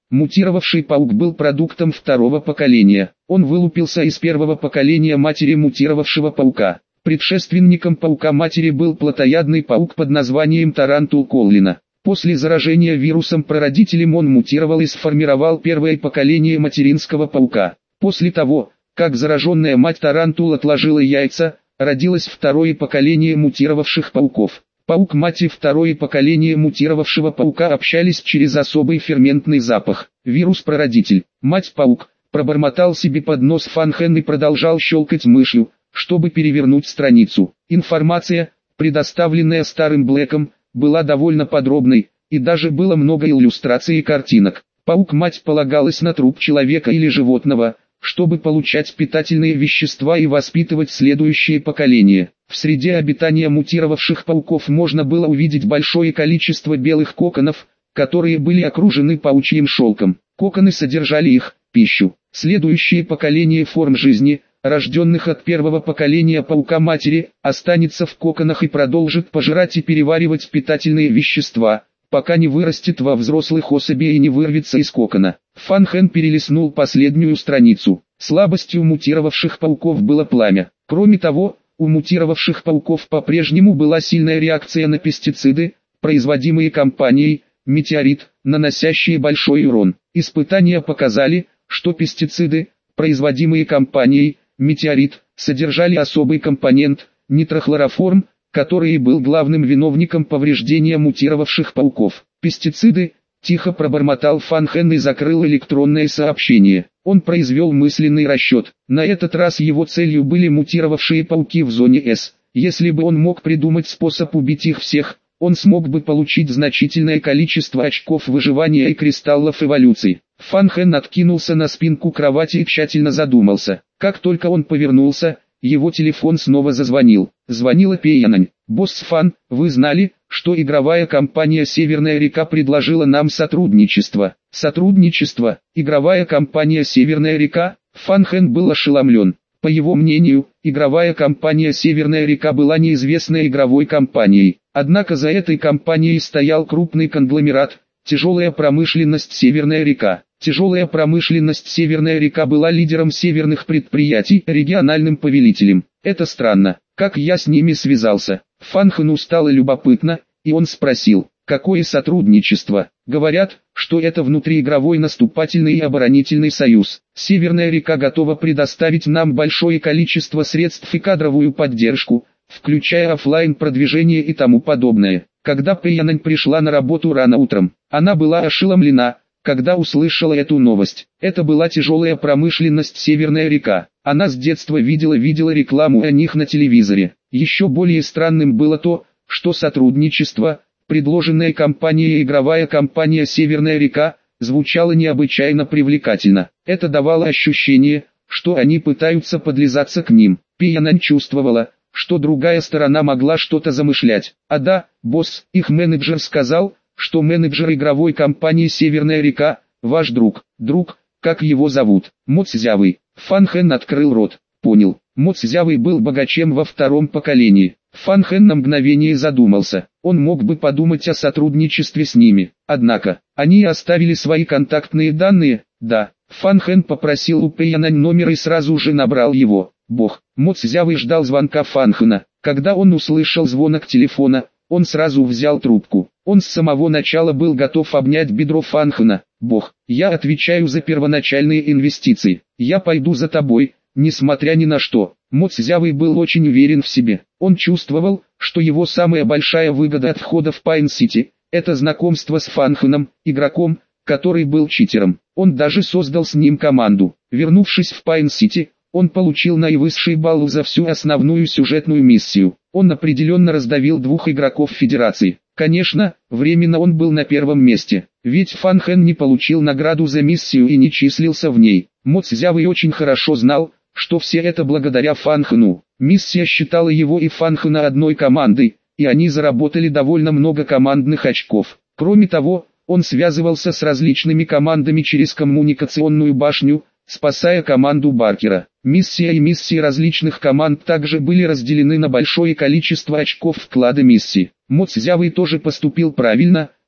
Мутировавший паук был продуктом второго поколения. Он вылупился из первого поколения матери мутировавшего паука. Предшественником паука-матери был плотоядный паук под названием Тарантул Коллина. После заражения вирусом прародителем он мутировал и сформировал первое поколение материнского паука. После того, как зараженная мать Тарантул отложила яйца, родилось второе поколение мутировавших пауков. Паук-мать и второе поколение мутировавшего паука общались через особый ферментный запах. Вирус-прародитель, мать-паук, пробормотал себе под нос Фан Хэн и продолжал щелкать мышью, чтобы перевернуть страницу. Информация, предоставленная старым Блэком, была довольно подробной, и даже было много иллюстраций и картинок. Паук-мать полагалась на труп человека или животного, чтобы получать питательные вещества и воспитывать следующее поколение. В среде обитания мутировавших пауков можно было увидеть большое количество белых коконов, которые были окружены паучьим шелком. Коконы содержали их пищу. Следующее поколение форм жизни, рожденных от первого поколения паука-матери, останется в коконах и продолжит пожирать и переваривать питательные вещества, пока не вырастет во взрослых особей и не вырвется из кокона. Фан Хэн перелистнул последнюю страницу. Слабостью мутировавших пауков было пламя. Кроме того, у мутировавших пауков по-прежнему была сильная реакция на пестициды, производимые компанией «Метеорит», наносящие большой урон. Испытания показали, что пестициды, производимые компанией «Метеорит», содержали особый компонент – нитрохлороформ, который был главным виновником повреждения мутировавших пауков. «Пестициды», – тихо пробормотал Фан Хэн и закрыл электронное сообщение. Он произвел мысленный расчет. На этот раз его целью были мутировавшие пауки в зоне С. Если бы он мог придумать способ убить их всех, он смог бы получить значительное количество очков выживания и кристаллов эволюции. Фан Хэн откинулся на спинку кровати и тщательно задумался. Как только он повернулся, его телефон снова зазвонил. Звонила Пейянань. «Босс Фан, вы знали, что игровая компания «Северная река» предложила нам сотрудничество?» «Сотрудничество? Игровая компания «Северная река»?» Фан Хэн был ошеломлен. По его мнению, игровая компания «Северная река» была неизвестной игровой компанией. Однако за этой компанией стоял крупный конгломерат – тяжелая промышленность «Северная река». Тяжелая промышленность «Северная река» была лидером северных предприятий, региональным повелителем. Это странно, как я с ними связался. Фан Хэну стало любопытно, и он спросил, какое сотрудничество? Говорят, что это внутриигровой наступательный и оборонительный союз. «Северная река» готова предоставить нам большое количество средств и кадровую поддержку, включая офлайн продвижение и тому подобное. Когда Пейянань пришла на работу рано утром, она была ошеломлена, когда услышала эту новость. Это была тяжелая промышленность «Северная река». Она с детства видела рекламу о них на телевизоре. Еще более странным было то, что сотрудничество, предложенное компанией игровая компания «Северная река», звучало необычайно привлекательно. Это давало ощущение, что они пытаются подлизаться к ним. Пейянань чувствовала, что другая сторона могла что-то замышлять. А да, босс, их менеджер сказал, что менеджер игровой компании «Северная река» – ваш друг. Друг, как его зовут? Мо Цзявый. Фан Хэн открыл рот. Понял. Мо Цзявый был богачем во втором поколении. Фан Хэн на мгновение задумался. Он мог бы подумать о сотрудничестве с ними. Однако, они оставили свои контактные данные. Да. Фан Хэн попросил у Пейянань номер и сразу же набрал его. Бог. Мо Цзявый ждал звонка Фан Хэна. Когда он услышал звонок телефона, он сразу взял трубку. Он с самого начала был готов обнять бедро Фан Хэна. «Бог, я отвечаю за первоначальные инвестиции. Я пойду за тобой, несмотря ни на что». Мо Цзявый был очень уверен в себе. Он чувствовал, что его самая большая выгода от входа в Пайн-Сити – это знакомство с Фан Хэном, игроком, который был читером. Он даже создал с ним команду. Вернувшись в Пайн-Сити, он получил наивысший балл за всю основную сюжетную миссию. Он определенно раздавил двух игроков Федерации. Конечно, временно он был на первом месте, ведь Фан Хэн не получил награду за миссию и не числился в ней. Мо Цзявый очень хорошо знал, что все это благодаря Фан Хэну. Миссия считала его и Фан Хэна одной командой, и они заработали довольно много командных очков. Кроме того, он связывался с различными командами через коммуникационную башню, спасая команду Баркера. Миссия и миссии различных команд также были разделены на большое количество очков вклада миссии. Мо Цзявый тоже поступил правильно,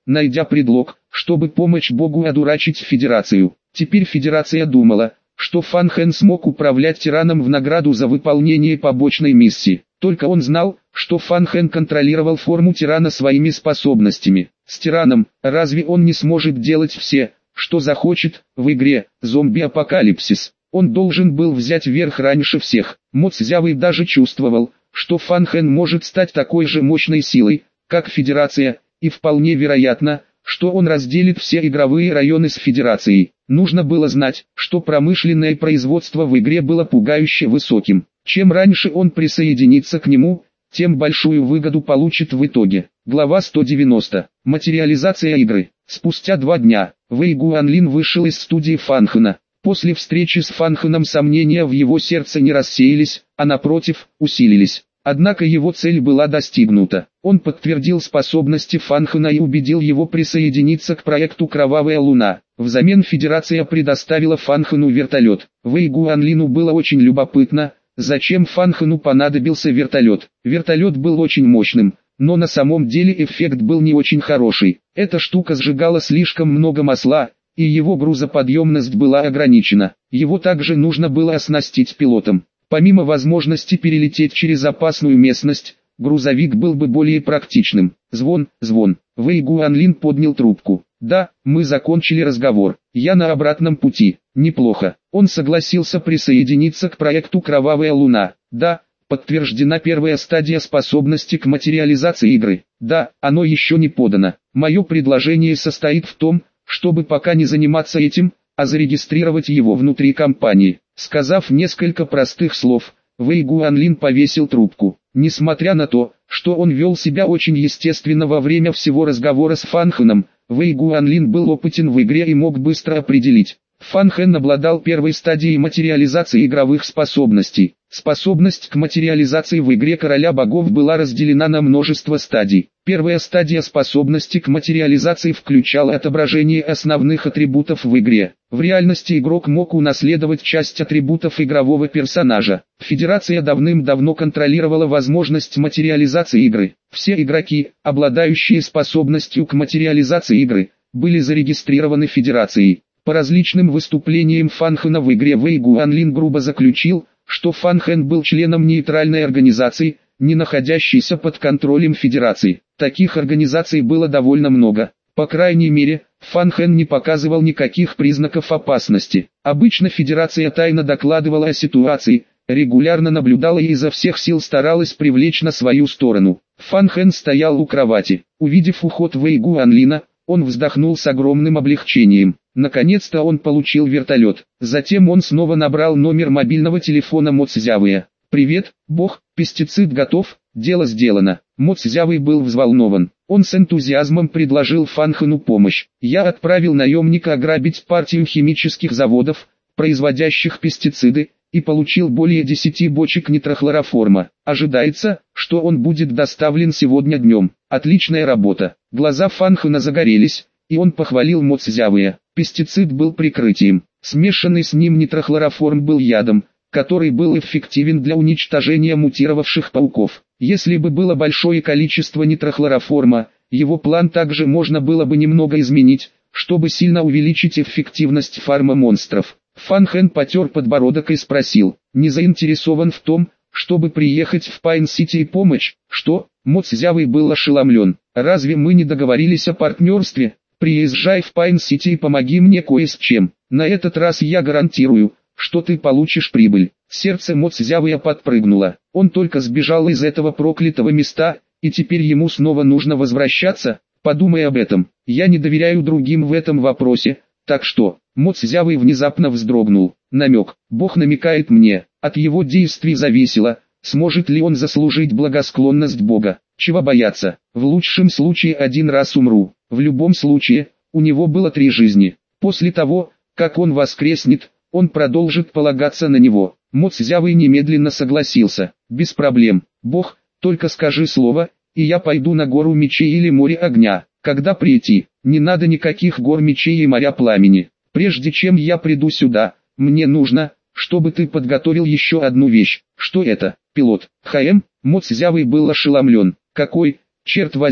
найдя предлог, чтобы помочь Богу одурачить Федерацию. Теперь Федерация думала, что Фан Хэн смог управлять тираном в награду за выполнение побочной миссии. Только он знал, что Фан Хэн контролировал форму тирана своими способностями. С тираном, разве он не сможет делать все, что захочет, в игре «Зомби-апокалипсис»? Он должен был взять верх раньше всех. Мо Цзявый даже чувствовал, что Фан Хэн может стать такой же мощной силой, как Федерация, и вполне вероятно, что он разделит все игровые районы с Федерацией. Нужно было знать, что промышленное производство в игре было пугающе высоким. Чем раньше он присоединится к нему, тем большую выгоду получит в итоге. Глава 190. Материализация игры. Спустя 2 дня, Вэй Гуанлин вышел из студии Фан Хэна. После встречи с Фан Хэном сомнения в его сердце не рассеялись, а напротив, усилились. Однако его цель была достигнута. Он подтвердил способности Фан Хэна и убедил его присоединиться к проекту «Кровавая луна». Взамен Федерация предоставила Фан Хэну вертолет. Вэй Гуанлину было очень любопытно, зачем Фан Хэну понадобился вертолет. Вертолет был очень мощным, но на самом деле эффект был не очень хороший. Эта штука сжигала слишком много масла, и его грузоподъемность была ограничена. Его также нужно было оснастить пилотом. Помимо возможности перелететь через опасную местность, грузовик был бы более практичным. Звон. Вэй Гуанлин поднял трубку. «Да, мы закончили разговор. Я на обратном пути». «Неплохо». Он согласился присоединиться к проекту «Кровавая луна». «Да, подтверждена первая стадия способности к материализации игры». «Да, оно еще не подано. Мое предложение состоит в том, чтобы пока не заниматься этим, а зарегистрировать его внутри компании». Сказав несколько простых слов, Вэй Гуанлин повесил трубку. Несмотря на то, что он вел себя очень естественно во время всего разговора с Фан Хэном, Вэй Гуанлин был опытен в игре и мог быстро определить. Фан Хэн обладал первой стадией материализации игровых способностей. Способность к материализации в игре Короля Богов была разделена на множество стадий. Первая стадия способности к материализации включала отображение основных атрибутов в игре. В реальности игрок мог унаследовать часть атрибутов игрового персонажа. Федерация давным-давно контролировала возможность материализации игры. Все игроки, обладающие способностью к материализации игры, были зарегистрированы Федерацией. По различным выступлениям Фан Хэна в игре Вэй Гуанлин грубо заключил, что Фан Хэн был членом нейтральной организации, не находящейся под контролем Федерации. Таких организаций было довольно много. По крайней мере, Фан Хэн не показывал никаких признаков опасности. Обычно Федерация тайно докладывала о ситуации, регулярно наблюдала и изо всех сил старалась привлечь на свою сторону. Фан Хэн стоял у кровати. Увидев уход Вэй Гуанлина, он вздохнул с огромным облегчением. Наконец-то он получил вертолет. Затем он снова набрал номер мобильного телефона Мо Цзявыя. «Привет, Бог, пестицид готов, дело сделано». Мо Цзявый был взволнован. Он с энтузиазмом предложил Фан Хэну помощь. «Я отправил наемника ограбить партию химических заводов, производящих пестициды, и получил более 10 бочек нитрохлороформа. Ожидается, что он будет доставлен сегодня днем. Отличная работа». Глаза Фан Хэна загорелись, и он похвалил Мо Цзявыя. Пестицид был прикрытием. Смешанный с ним нитрохлороформ был ядом, который был эффективен для уничтожения мутировавших пауков. Если бы было большое количество нитрохлороформа, его план также можно было бы немного изменить, чтобы сильно увеличить эффективность фарма-монстров. Фан Хэн потер подбородок и спросил, не заинтересован в том, чтобы приехать в Пайн-Сити и помочь? Что? Мо Цзявый был ошеломлен. Разве мы не договорились о партнерстве? Приезжай в Пайн-Сити и помоги мне кое с чем. На этот раз я гарантирую, что ты получишь прибыль. Сердце Мо Цзявыя подпрыгнуло. Он только сбежал из этого проклятого места, и теперь ему снова нужно возвращаться. Подумай об этом. Я не доверяю другим в этом вопросе, так что... Мо Цзявый внезапно вздрогнул. Намек. Бог намекает мне. От его действий зависело, сможет ли он заслужить благосклонность Бога. Чего бояться? В лучшем случае 1 раз умру. В любом случае, у него было 3 жизни. После того, как он воскреснет, он продолжит полагаться на него. Мо Цзявый немедленно согласился. Без проблем. Бог, только скажи слово, и я пойду на гору мечей или море огня. Когда прийти? Не надо никаких гор мечей и моря пламени. Прежде чем я приду сюда, мне нужно, чтобы ты подготовил еще одну вещь. Что это? Пилот. ХМ? Мо Цзявый был ошеломлен. Какой, черт возьми,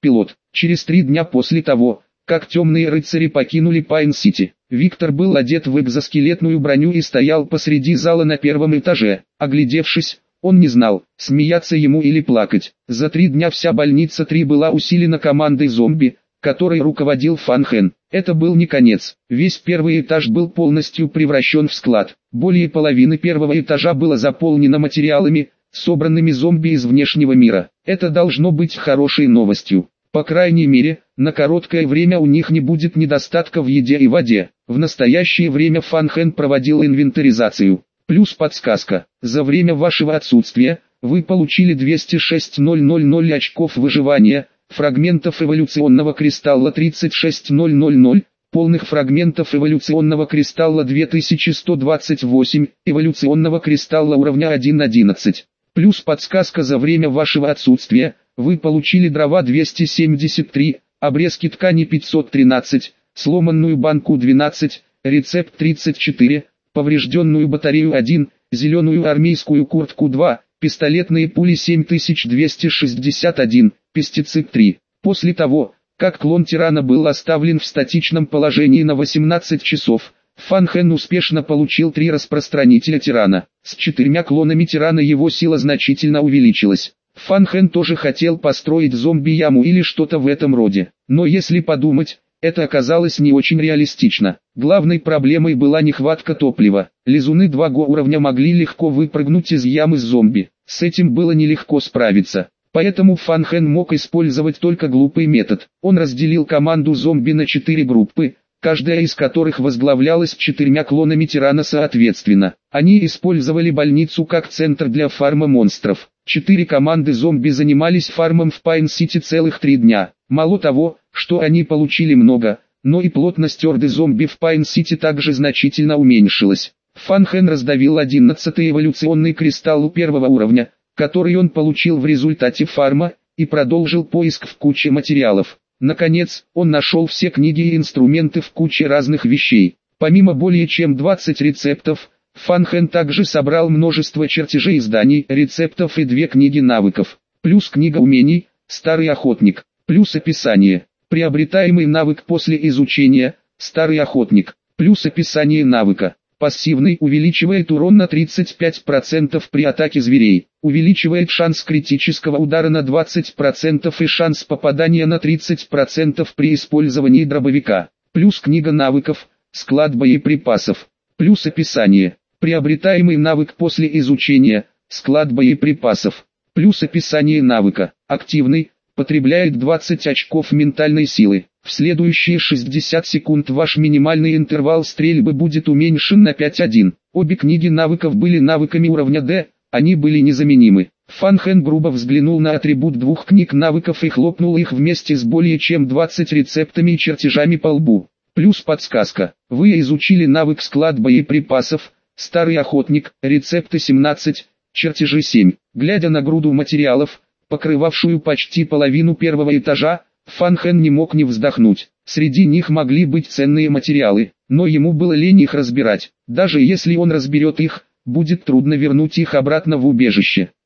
Пилот. Через 3 дня после того, как темные рыцари покинули Пайн-Сити, Виктор был одет в экзоскелетную броню и стоял посреди зала на первом этаже. Оглядевшись, он не знал, смеяться ему или плакать. За 3 дня вся больница 3 была усилена командой зомби, которой руководил Фан Хэн. Это был не конец. Весь первый этаж был полностью превращен в склад. Более половины первого этажа было заполнено материалами, собранными зомби из внешнего мира. Это должно быть хорошей новостью. По крайней мере, на короткое время у них не будет недостатка в еде и воде. В настоящее время Фан Хэн проводил инвентаризацию. Плюс подсказка. За время вашего отсутствия, вы получили 206,000 очков выживания, фрагментов эволюционного кристалла 36000, полных фрагментов эволюционного кристалла 2128, эволюционного кристалла уровня 1.11. Плюс подсказка: за время вашего отсутствия, вы получили дрова 273, обрезки ткани 513, сломанную банку 12, рецепт 34, поврежденную батарею 1, зеленую армейскую куртку 2, пистолетные пули 7261, пестицид 3. После того, как клон тирана был оставлен в статичном положении на 18 часов, Фан Хэн успешно получил 3 распространителя тирана. С 4 клонами тирана его сила значительно увеличилась. Фан Хэн тоже хотел построить зомби-яму или что-то в этом роде. Но если подумать, это оказалось не очень реалистично. Главной проблемой была нехватка топлива. Лизуны 2 уровня могли легко выпрыгнуть из ямы с зомби. С этим было нелегко справиться. Поэтому Фан Хэн мог использовать только глупый метод. Он разделил команду зомби на 4 группы, каждая из которых возглавлялась 4 клонами тирана соответственно. Они использовали больницу как центр для фарма монстров. 4 команды зомби занимались фармом в Пайн-Сити целых 3 дня. Мало того, что они получили много, но и плотность орды зомби в Пайн-Сити также значительно уменьшилась. Фан Хэн раздавил 11-й эволюционный кристалл 1 уровня, который он получил в результате фарма, и продолжил поиск в куче материалов. Наконец, он нашел все книги и инструменты в куче разных вещей. Помимо более чем 20 рецептов, Фан Хэн также собрал множество чертежей зданий, рецептов и 2 книги навыков. Плюс книга умений, старый охотник. Плюс описание. Приобретаемый навык после изучения, старый охотник. Плюс описание навыка. Пассивный увеличивает урон на 35% при атаке зверей. Увеличивает шанс критического удара на 20% и шанс попадания на 30% при использовании дробовика. Плюс книга навыков, склад боеприпасов. Плюс описание. Приобретаемый навык после изучения, склад боеприпасов. Плюс описание навыка. Активный, потребляет 20 очков ментальной силы. В следующие 60 секунд ваш минимальный интервал стрельбы будет уменьшен на 5-1. Обе книги навыков были навыками уровня D, они были незаменимы. Фан Хэн грубо взглянул на атрибут 2 книг навыков и хлопнул их вместе с более чем 20 рецептами и чертежами по лбу. Плюс подсказка. Вы изучили навык склад боеприпасов, старый охотник, рецепты 17, чертежи 7. Глядя на груду материалов, покрывавшую почти половину первого этажа, Фан Хэн не мог не вздохнуть. Среди них могли быть ценные материалы, но ему было лень их разбирать. Даже если он разберет их, будет трудно вернуть их обратно в убежище.